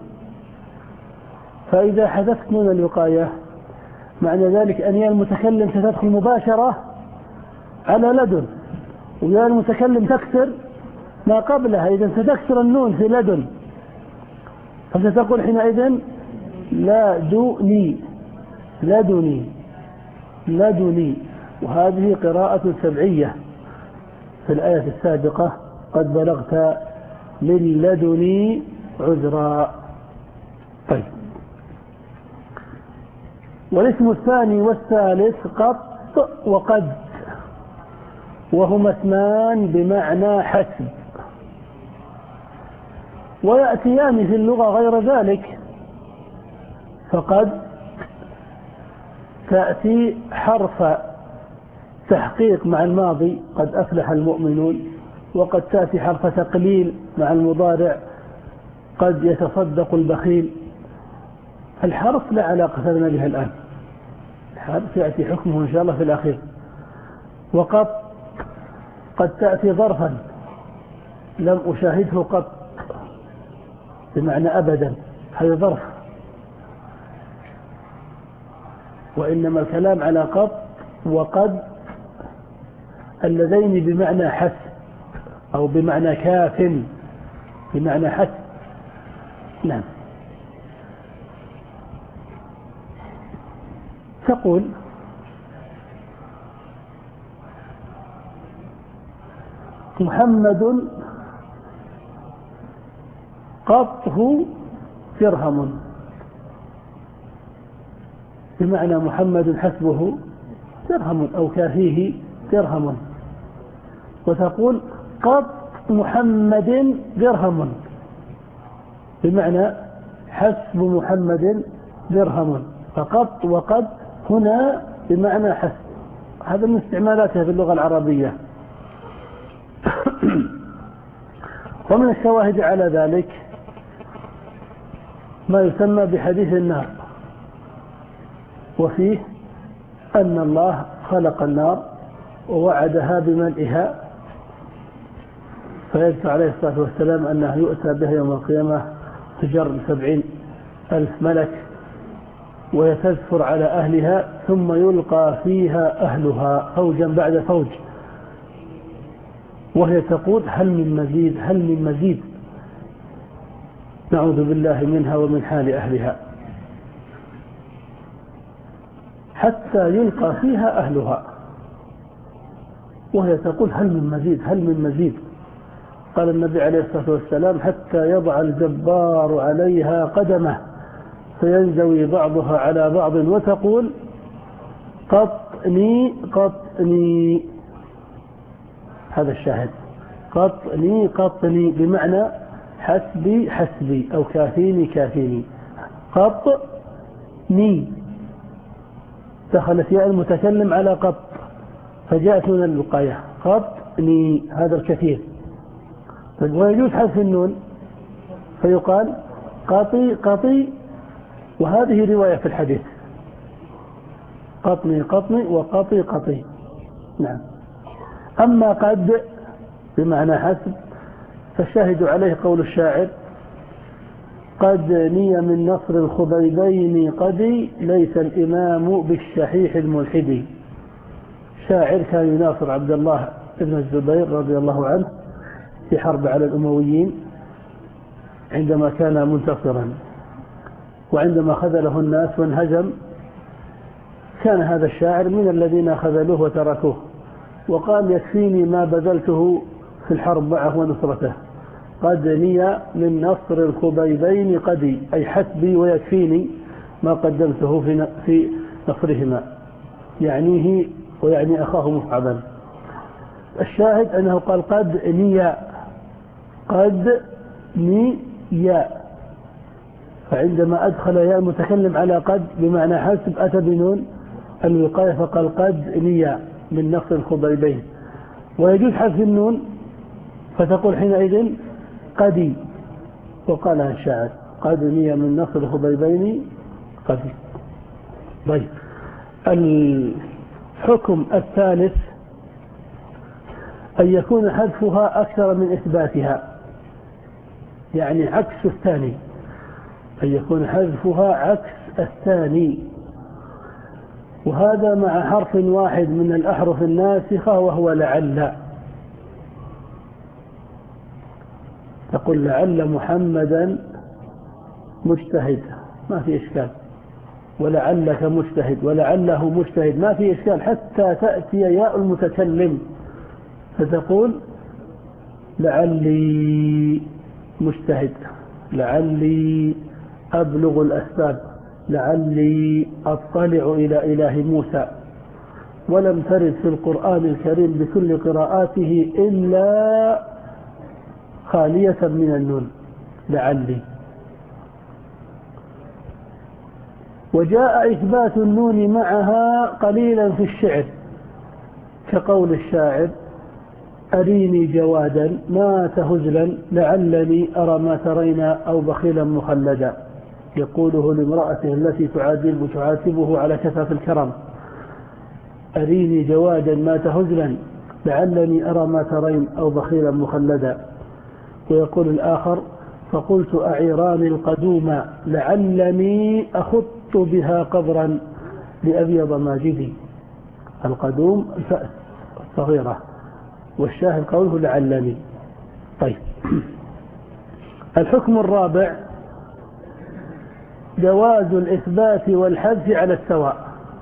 فإذا حذفت نون الوقاية معنى ذلك أن يا المتكلم ستدخل مباشرة على لدن، ويا المتكلم تكسر ما قبلها، إذن ستكسر النون في لدن، فستقول حينئذ لدني، لدني، لدني. وهذه قراءة سبعية في الآية السابقة قد بلغت من لدني عذرا. طيب والاسم الثاني والثالث قط وقد، وهما اسمان بمعنى حسب، ويأتيان في اللغة غير ذلك. فقد تأتي حرف تحقيق مع الماضي قد أفلح المؤمنون، وقد تأتي حرف تقليل مع المضارع قد يتصدق البخيل. الحرف لا علاقة لنا بها الآن، الحرف يأتي حكمه إن شاء الله في الأخير. وقد قد تأتي ظرفا لم أشاهده قط بمعنى أبدا، هذا ظرف، وإنما الكلام على قد وقد اللذين بمعنى حسب أو بمعنى كاف، بمعنى حسب. نعم. تقول محمد قطه درهم، بمعنى محمد حسبه درهم أو كافيه درهم. وتقول قط محمد درهم، بمعنى حسب محمد درهم. فقط وقد هنا بمعنى حسب، هذا من استعمالاتها في اللغة العربية. ومن الشواهد على ذلك ما يسمى بحديث النار، وفيه أن الله خلق النار ووعدها بملئها، فيذكر عليه الصلاة والسلام أنه يؤتى بها يوم القيامة تجر بسبعين ألف ملك، وتزفر على أهلها ثم يلقى فيها أهلها فوجا بعد فوج، وهي تقول هل من مزيد هل من مزيد، نعوذ بالله منها ومن حال أهلها، حتى يلقى فيها أهلها، وهي تقول هل من مزيد هل من مزيد. قال النبي عليه الصلاة والسلام حتى يضع الجبار عليها قدمه فينزوي بعضها على بعض وتقول قطني قطني. هذا الشاهد، قطني قطني بمعنى حسبي حسبي أو كافيني كافيني. قطني دخلت ياء المتكلم على قط فجاءت من الوقاية قطني، هذا الكثير. ويجوز حذف النون فيقال قطي قطي، وهذه رواية في الحديث قطني قطني وقطي قطي. نعم. أما قد بمعنى حسب فالشاهد عليه قول الشاعر قد ني من نصر الخبيبين قدي ليس الإمام بالشحيح الملحدي. شاعر كان يناصر عبد الله بن الزبير رضي الله عنه في حرب على الأمويين عندما كان منتصرا، وعندما خذله الناس وانهزم كان هذا الشاعر من الذين خذلوه وتركوه، وقال يكفيني ما بذلته في الحرب معه ونصرته، قد ني من نصر الخبيبين قدي، أي حسبي ويكفيني ما قدمته في في نصرهما، يعنيه ويعني أخاه مصعبا. الشاهد أنه قال قد ني قد ني، فعندما أدخل ياء المتكلم على قد بمعنى حسب أتى بنون الوقاية فقال قد ني من نصر الخبيبين. ويجوز حذف النون فتقول حينئذ قدي، وقالها الشاعر قد ني من نصر الخبيبين قدي. طيب، الحكم الثالث أن يكون حذفها أكثر من إثباتها، يعني عكس الثاني، أن يكون حذفها عكس الثاني، وهذا مع حرف واحد من الأحرف الناسخة وهو لعل. تقول لعل محمدا مجتهد ما في إشكال، ولعلك مجتهد ولعله مجتهد ما في إشكال، حتى تأتي ياء المتكلم فتقول لعلي مجتهد، لعلي أبلغ الأسباب، لعلي أطلع إلى إله موسى. ولم ترد في القرآن الكريم بكل قراءاته إلا خالية من النون لعلي. وجاء إثبات النون معها قليلا في الشعر كقول الشاعر أريني جوادا ما تهزلا لعلني أرى ما ترينا أو بخيلا مخلدا، يقوله لامرأته التي تعاتبه, تعاتبه على كثرة الكرم، أريني جوادا ما تهزلا لعلني أرى ما ترين أو بخيلا مخلدا. ويقول الآخر فقلت أعيراني القدوم لعلني أخط بها قبرا لأبيض ماجدي. القدوم الفأس الصغيرة، والشاهد قوله لعلني. طيب، الحكم الرابع جواز الإثبات والحذف على السواء.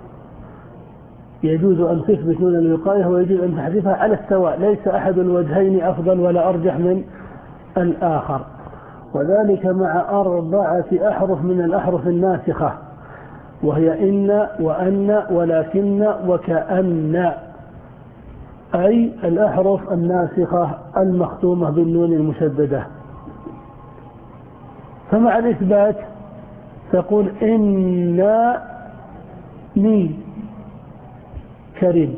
يجوز أن تثبت نون الوقاية ويجوز أن تحذفها على السواء، ليس أحد الوجهين أفضل ولا أرجح من الآخر، وذلك مع أربعة أحرف من الأحرف الناسخة، وهي إن وأن ولكن وكأن، أي الأحرف الناسخة المختومة بالنون المشددة. فمع الإثبات تقول إنني كريم،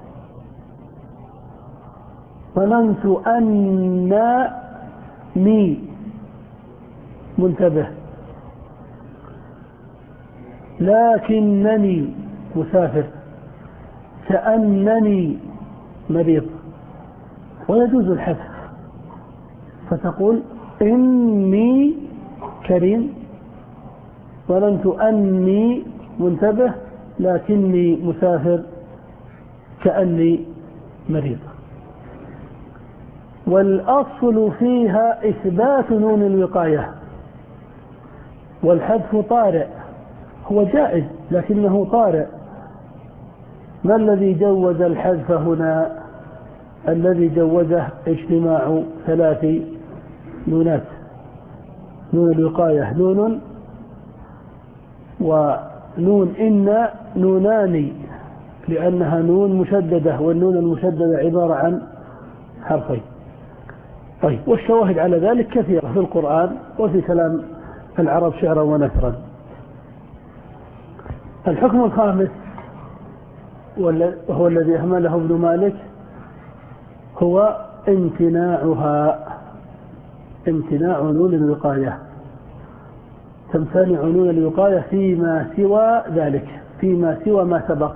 ظننت أنني منتبه، لكنني مسافر، كأنني مريض. ويجوز الحذف فتقول إني كريم، ظننت أني منتبه لكني مسافر كأني مريض. والأصل فيها إثبات نون الوقاية، والحذف طارئ، هو جائز لكنه طارئ. ما الذي جوز الحذف هنا؟ الذي جوزه اجتماع ثلاث نونات: نون الوقاية نون، ونون إن نونان لأنها نون مشددة، والنون المشددة عبارة عن حرفين. طيب، والشواهد على ذلك كثيرة في القرآن وفي كلام العرب شعرا ونثرا. الحكم الخامس وهو الذي أهمله ابن مالك هو امتناعها، امتناع نون الوقاية. تمتنع نون الوقاية فيما سوى ذلك، فيما سوى ما سبق،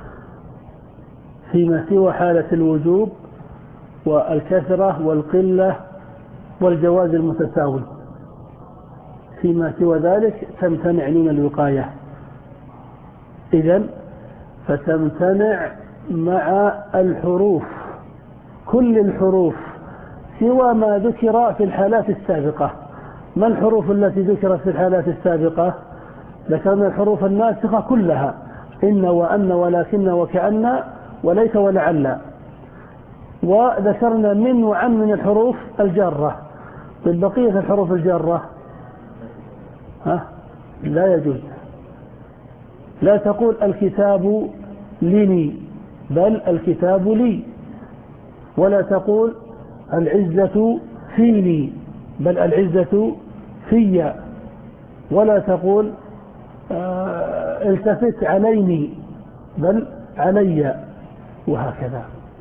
فيما سوى حالة الوجوب والكثرة والقلة والجواز المتساوي، فيما سوى ذلك تمتنع نون الوقاية. إذن فتمتنع مع الحروف، كل الحروف سوى ما ذكر في الحالات السابقة. ما الحروف التي ذكرت في الحالات السابقة؟ ذكرنا الحروف الناسخة كلها: إن وأن ولكن وكأن وليس ولعل. وذكرنا من وعن من الحروف الجارة. بالبقية الحروف الجارة ها لا يجوز. لا تقول الكتاب لني، بل الكتاب لي. ولا تقول العزة فيني، بل العزة في. ولا تقول آه التفت عليني، بل علي، وهكذا.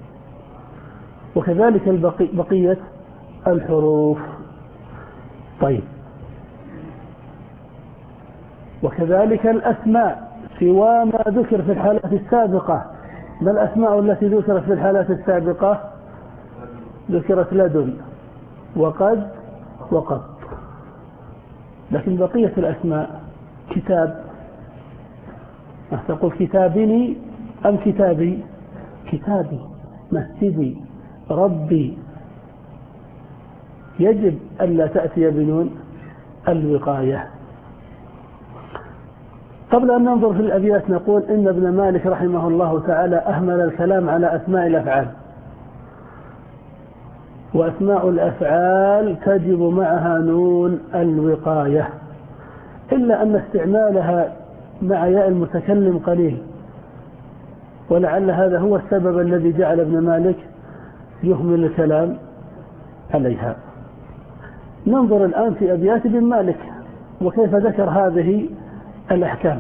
وكذلك البقي بقية الحروف. طيب، وكذلك الأسماء سوى ما ذكر في الحالات السابقة. ما الأسماء التي ذكرت في الحالات السابقة؟ ذكرت لدن وقد وقد. لكن بقية الأسماء كتاب، تقول كتابني أم كتابي؟ كتابي، مسجدي، ربي. يجب ألا تأتي بنون الوقاية. قبل أن ننظر في الأبيات نقول إن ابن مالك رحمه الله تعالى أهمل الكلام على أسماء الأفعال، وأسماء الأفعال تجب معها نون الوقاية، إلا أن استعمالها مع ياء المتكلم قليل، ولعل هذا هو السبب الذي جعل ابن مالك يهمل الكلام عليها. ننظر الآن في أبيات ابن مالك وكيف ذكر هذه الأحكام.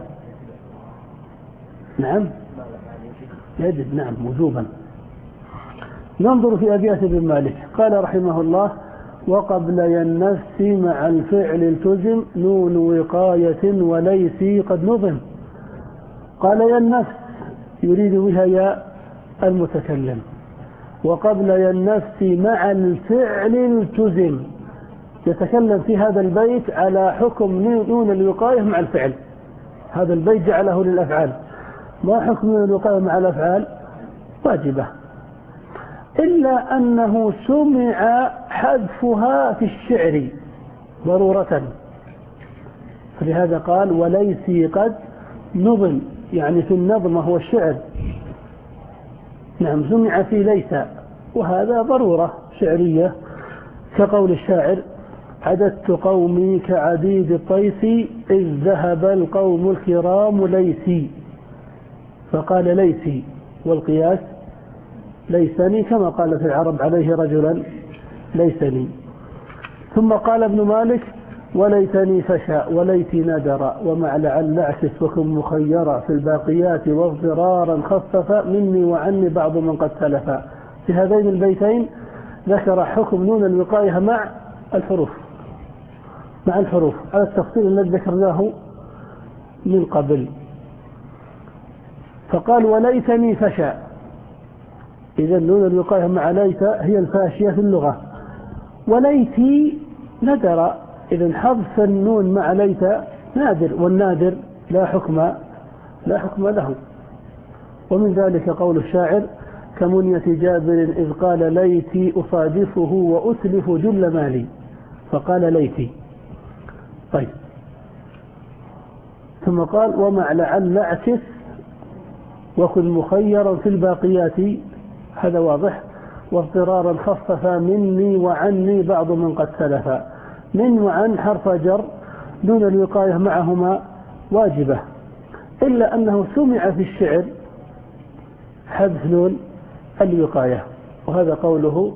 نعم يجب، نعم وجوبا. ننظر في أبيات ابن مالك. قال رحمه الله: وقبل النفس مع الفعل التزم نون وقاية وليس قد نظم. قال يا النفس يريد بها يا المتكلم. وقبل النفس مع الفعل التزم، يتكلم في هذا البيت على حكم نون الوقاية مع الفعل. هذا البيت جعله للأفعال. ما حكم نون الوقاية مع الأفعال؟ واجبة، إلا أنه سمع حذفها في الشعر ضرورة، فلهذا قال وليس قد نظم، يعني في النظم هو الشعر. نعم، سمع في ليس، وهذا ضرورة شعرية، كقول الشاعر: عددت قومي كعديد الطيس إذ ذهب القوم الكرام ليسي. فقال ليسي، والقياس ليسني، كما قال في العرب عليه رجلا ليسني. ثم قال ابن مالك: وليتني فشا وليتي ندر ومع لعل اعكس وكن مخيرا في الباقيات واضطرارا خفف مني وعني بعض من قد سلف. في هذين البيتين ذكر حكم نون الوقاية مع الحروف، مع الحروف على التفصيل الذي ذكرناه من قبل. فقال وليتني فشا، إذا نون الوقاية مع ليت هي الفاشية في اللغة. وليتي ندر، إذا حذف النون مع ليت نادر، والنادر لا حكم لا حكم له. ومن ذلك قول الشاعر: كمنية جابر إذ قال ليتي أصادفه وأتلف جل مالي، فقال ليتي. طيب، ثم قال: ومع لعل اعكس وكن مخيرا في الباقيات، هذا واضح. واضطرارا خففا مني وعني بعض من قد سلفا. من وعن حرف جر دون الوقاية معهما واجبة، إلا أنه سمع في الشعر حذف نون الوقاية، وهذا قوله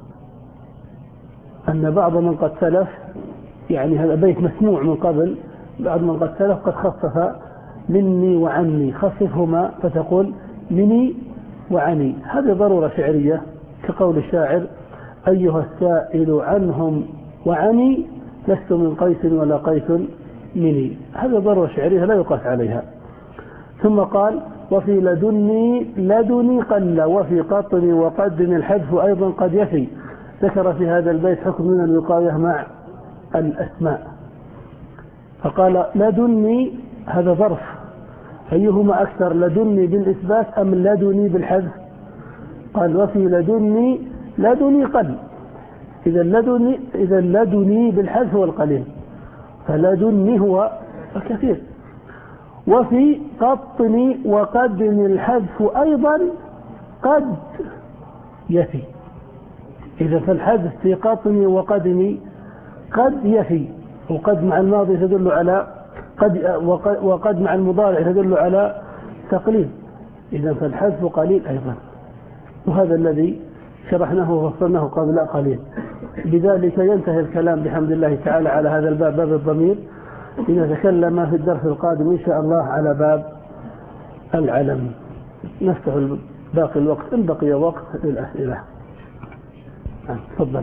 أن بعض من قد سلف، يعني هذا بيت مسموع من قبل، بعض من قد سلف قد خفف مني وعني، خففهما فتقول مني وعني. هذه ضرورة شعرية، كقول الشاعر: أيها السائل عنهم وعني لست من قيس ولا قيس مني. هذه ضرورة شعرية لا يقاس عليها. ثم قال: وفي لدني لدني قل، وفي قطني وقدني الحذف أيضا قد يفي. ذكر في هذا البيت حكم من الوقاية مع الأسماء، فقال: لدني هذا ظرف، أيهما أكثر، لدني بالإثبات أم لدني بالحذف؟ قال: وفي لدني لدني قل، إذا لدني إذا لدني بالحذف هو القليل، فلدني هو الكثير. وفي قطني وقدني الحذف أيضا قد يفي، إذا فالحذف في قطني وقدني قد يفي، وقد مع الماضي تدل على قد، وقد مع المضارع تدل على تقليل، إذا فالحذف قليل أيضا. وهذا الذي شرحناه وفصلناه قبل قليل. بذلك ينتهي الكلام بحمد الله تعالى على هذا الباب، باب الضمير. لنتكلم في الدرس القادم إن شاء الله على باب العلم. نفتح باقي الوقت إن بقي وقت للأسئلة. تفضل.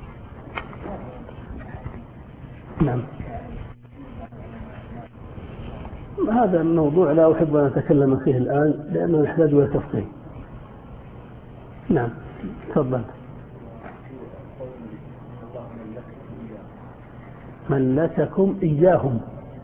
نعم، هذا الموضوع لا أحب أن أتكلم فيه الآن لأنه يحتاج إلى تفصيل. نعم، تفضل. ملككم إياهم.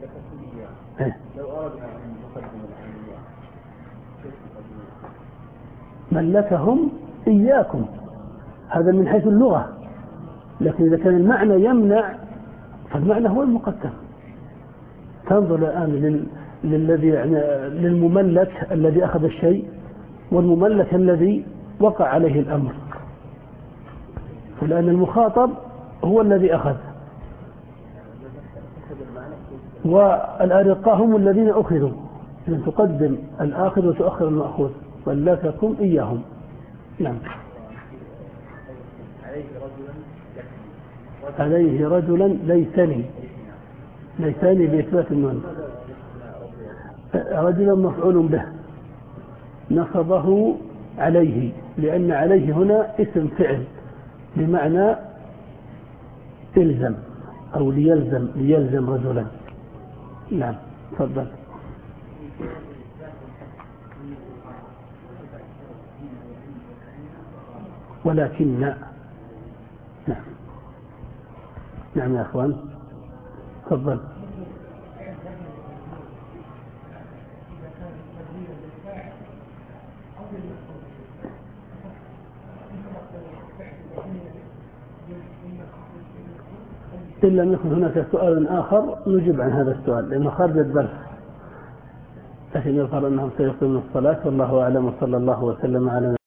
ملكهم إياكم، هذا من حيث اللغة، لكن إذا كان المعنى يمنع فالمعنى هو المقدم. تنظر الآن لل... للذي يعني للمملك الذي أخذ الشيء والمملك الذي وقع عليه الأمر، فلأن المخاطب هو الذي أخذ، والأرقاء هم الذين أخذوا، إذن تقدم الآخذ وتؤخر المأخوذ. ملككم إياهم. نعم. عليه رجلا ليسني، ليسني بإثبات النون. رجلا مفعول به نصبه عليه، لأن عليه هنا اسم فعل بمعنى إلزم أو ليلزم، ليلزم رجلا. نعم، تفضل. ولكن نعم. نعم يا أخوان، تفضل. إن لم يكن هناك سؤال آخر نجيب عن هذا السؤال لأنه خارج الدرس، لكن يظهر أنهم سيقيمون الصلاة، والله أعلم، وصلى الله وسلم على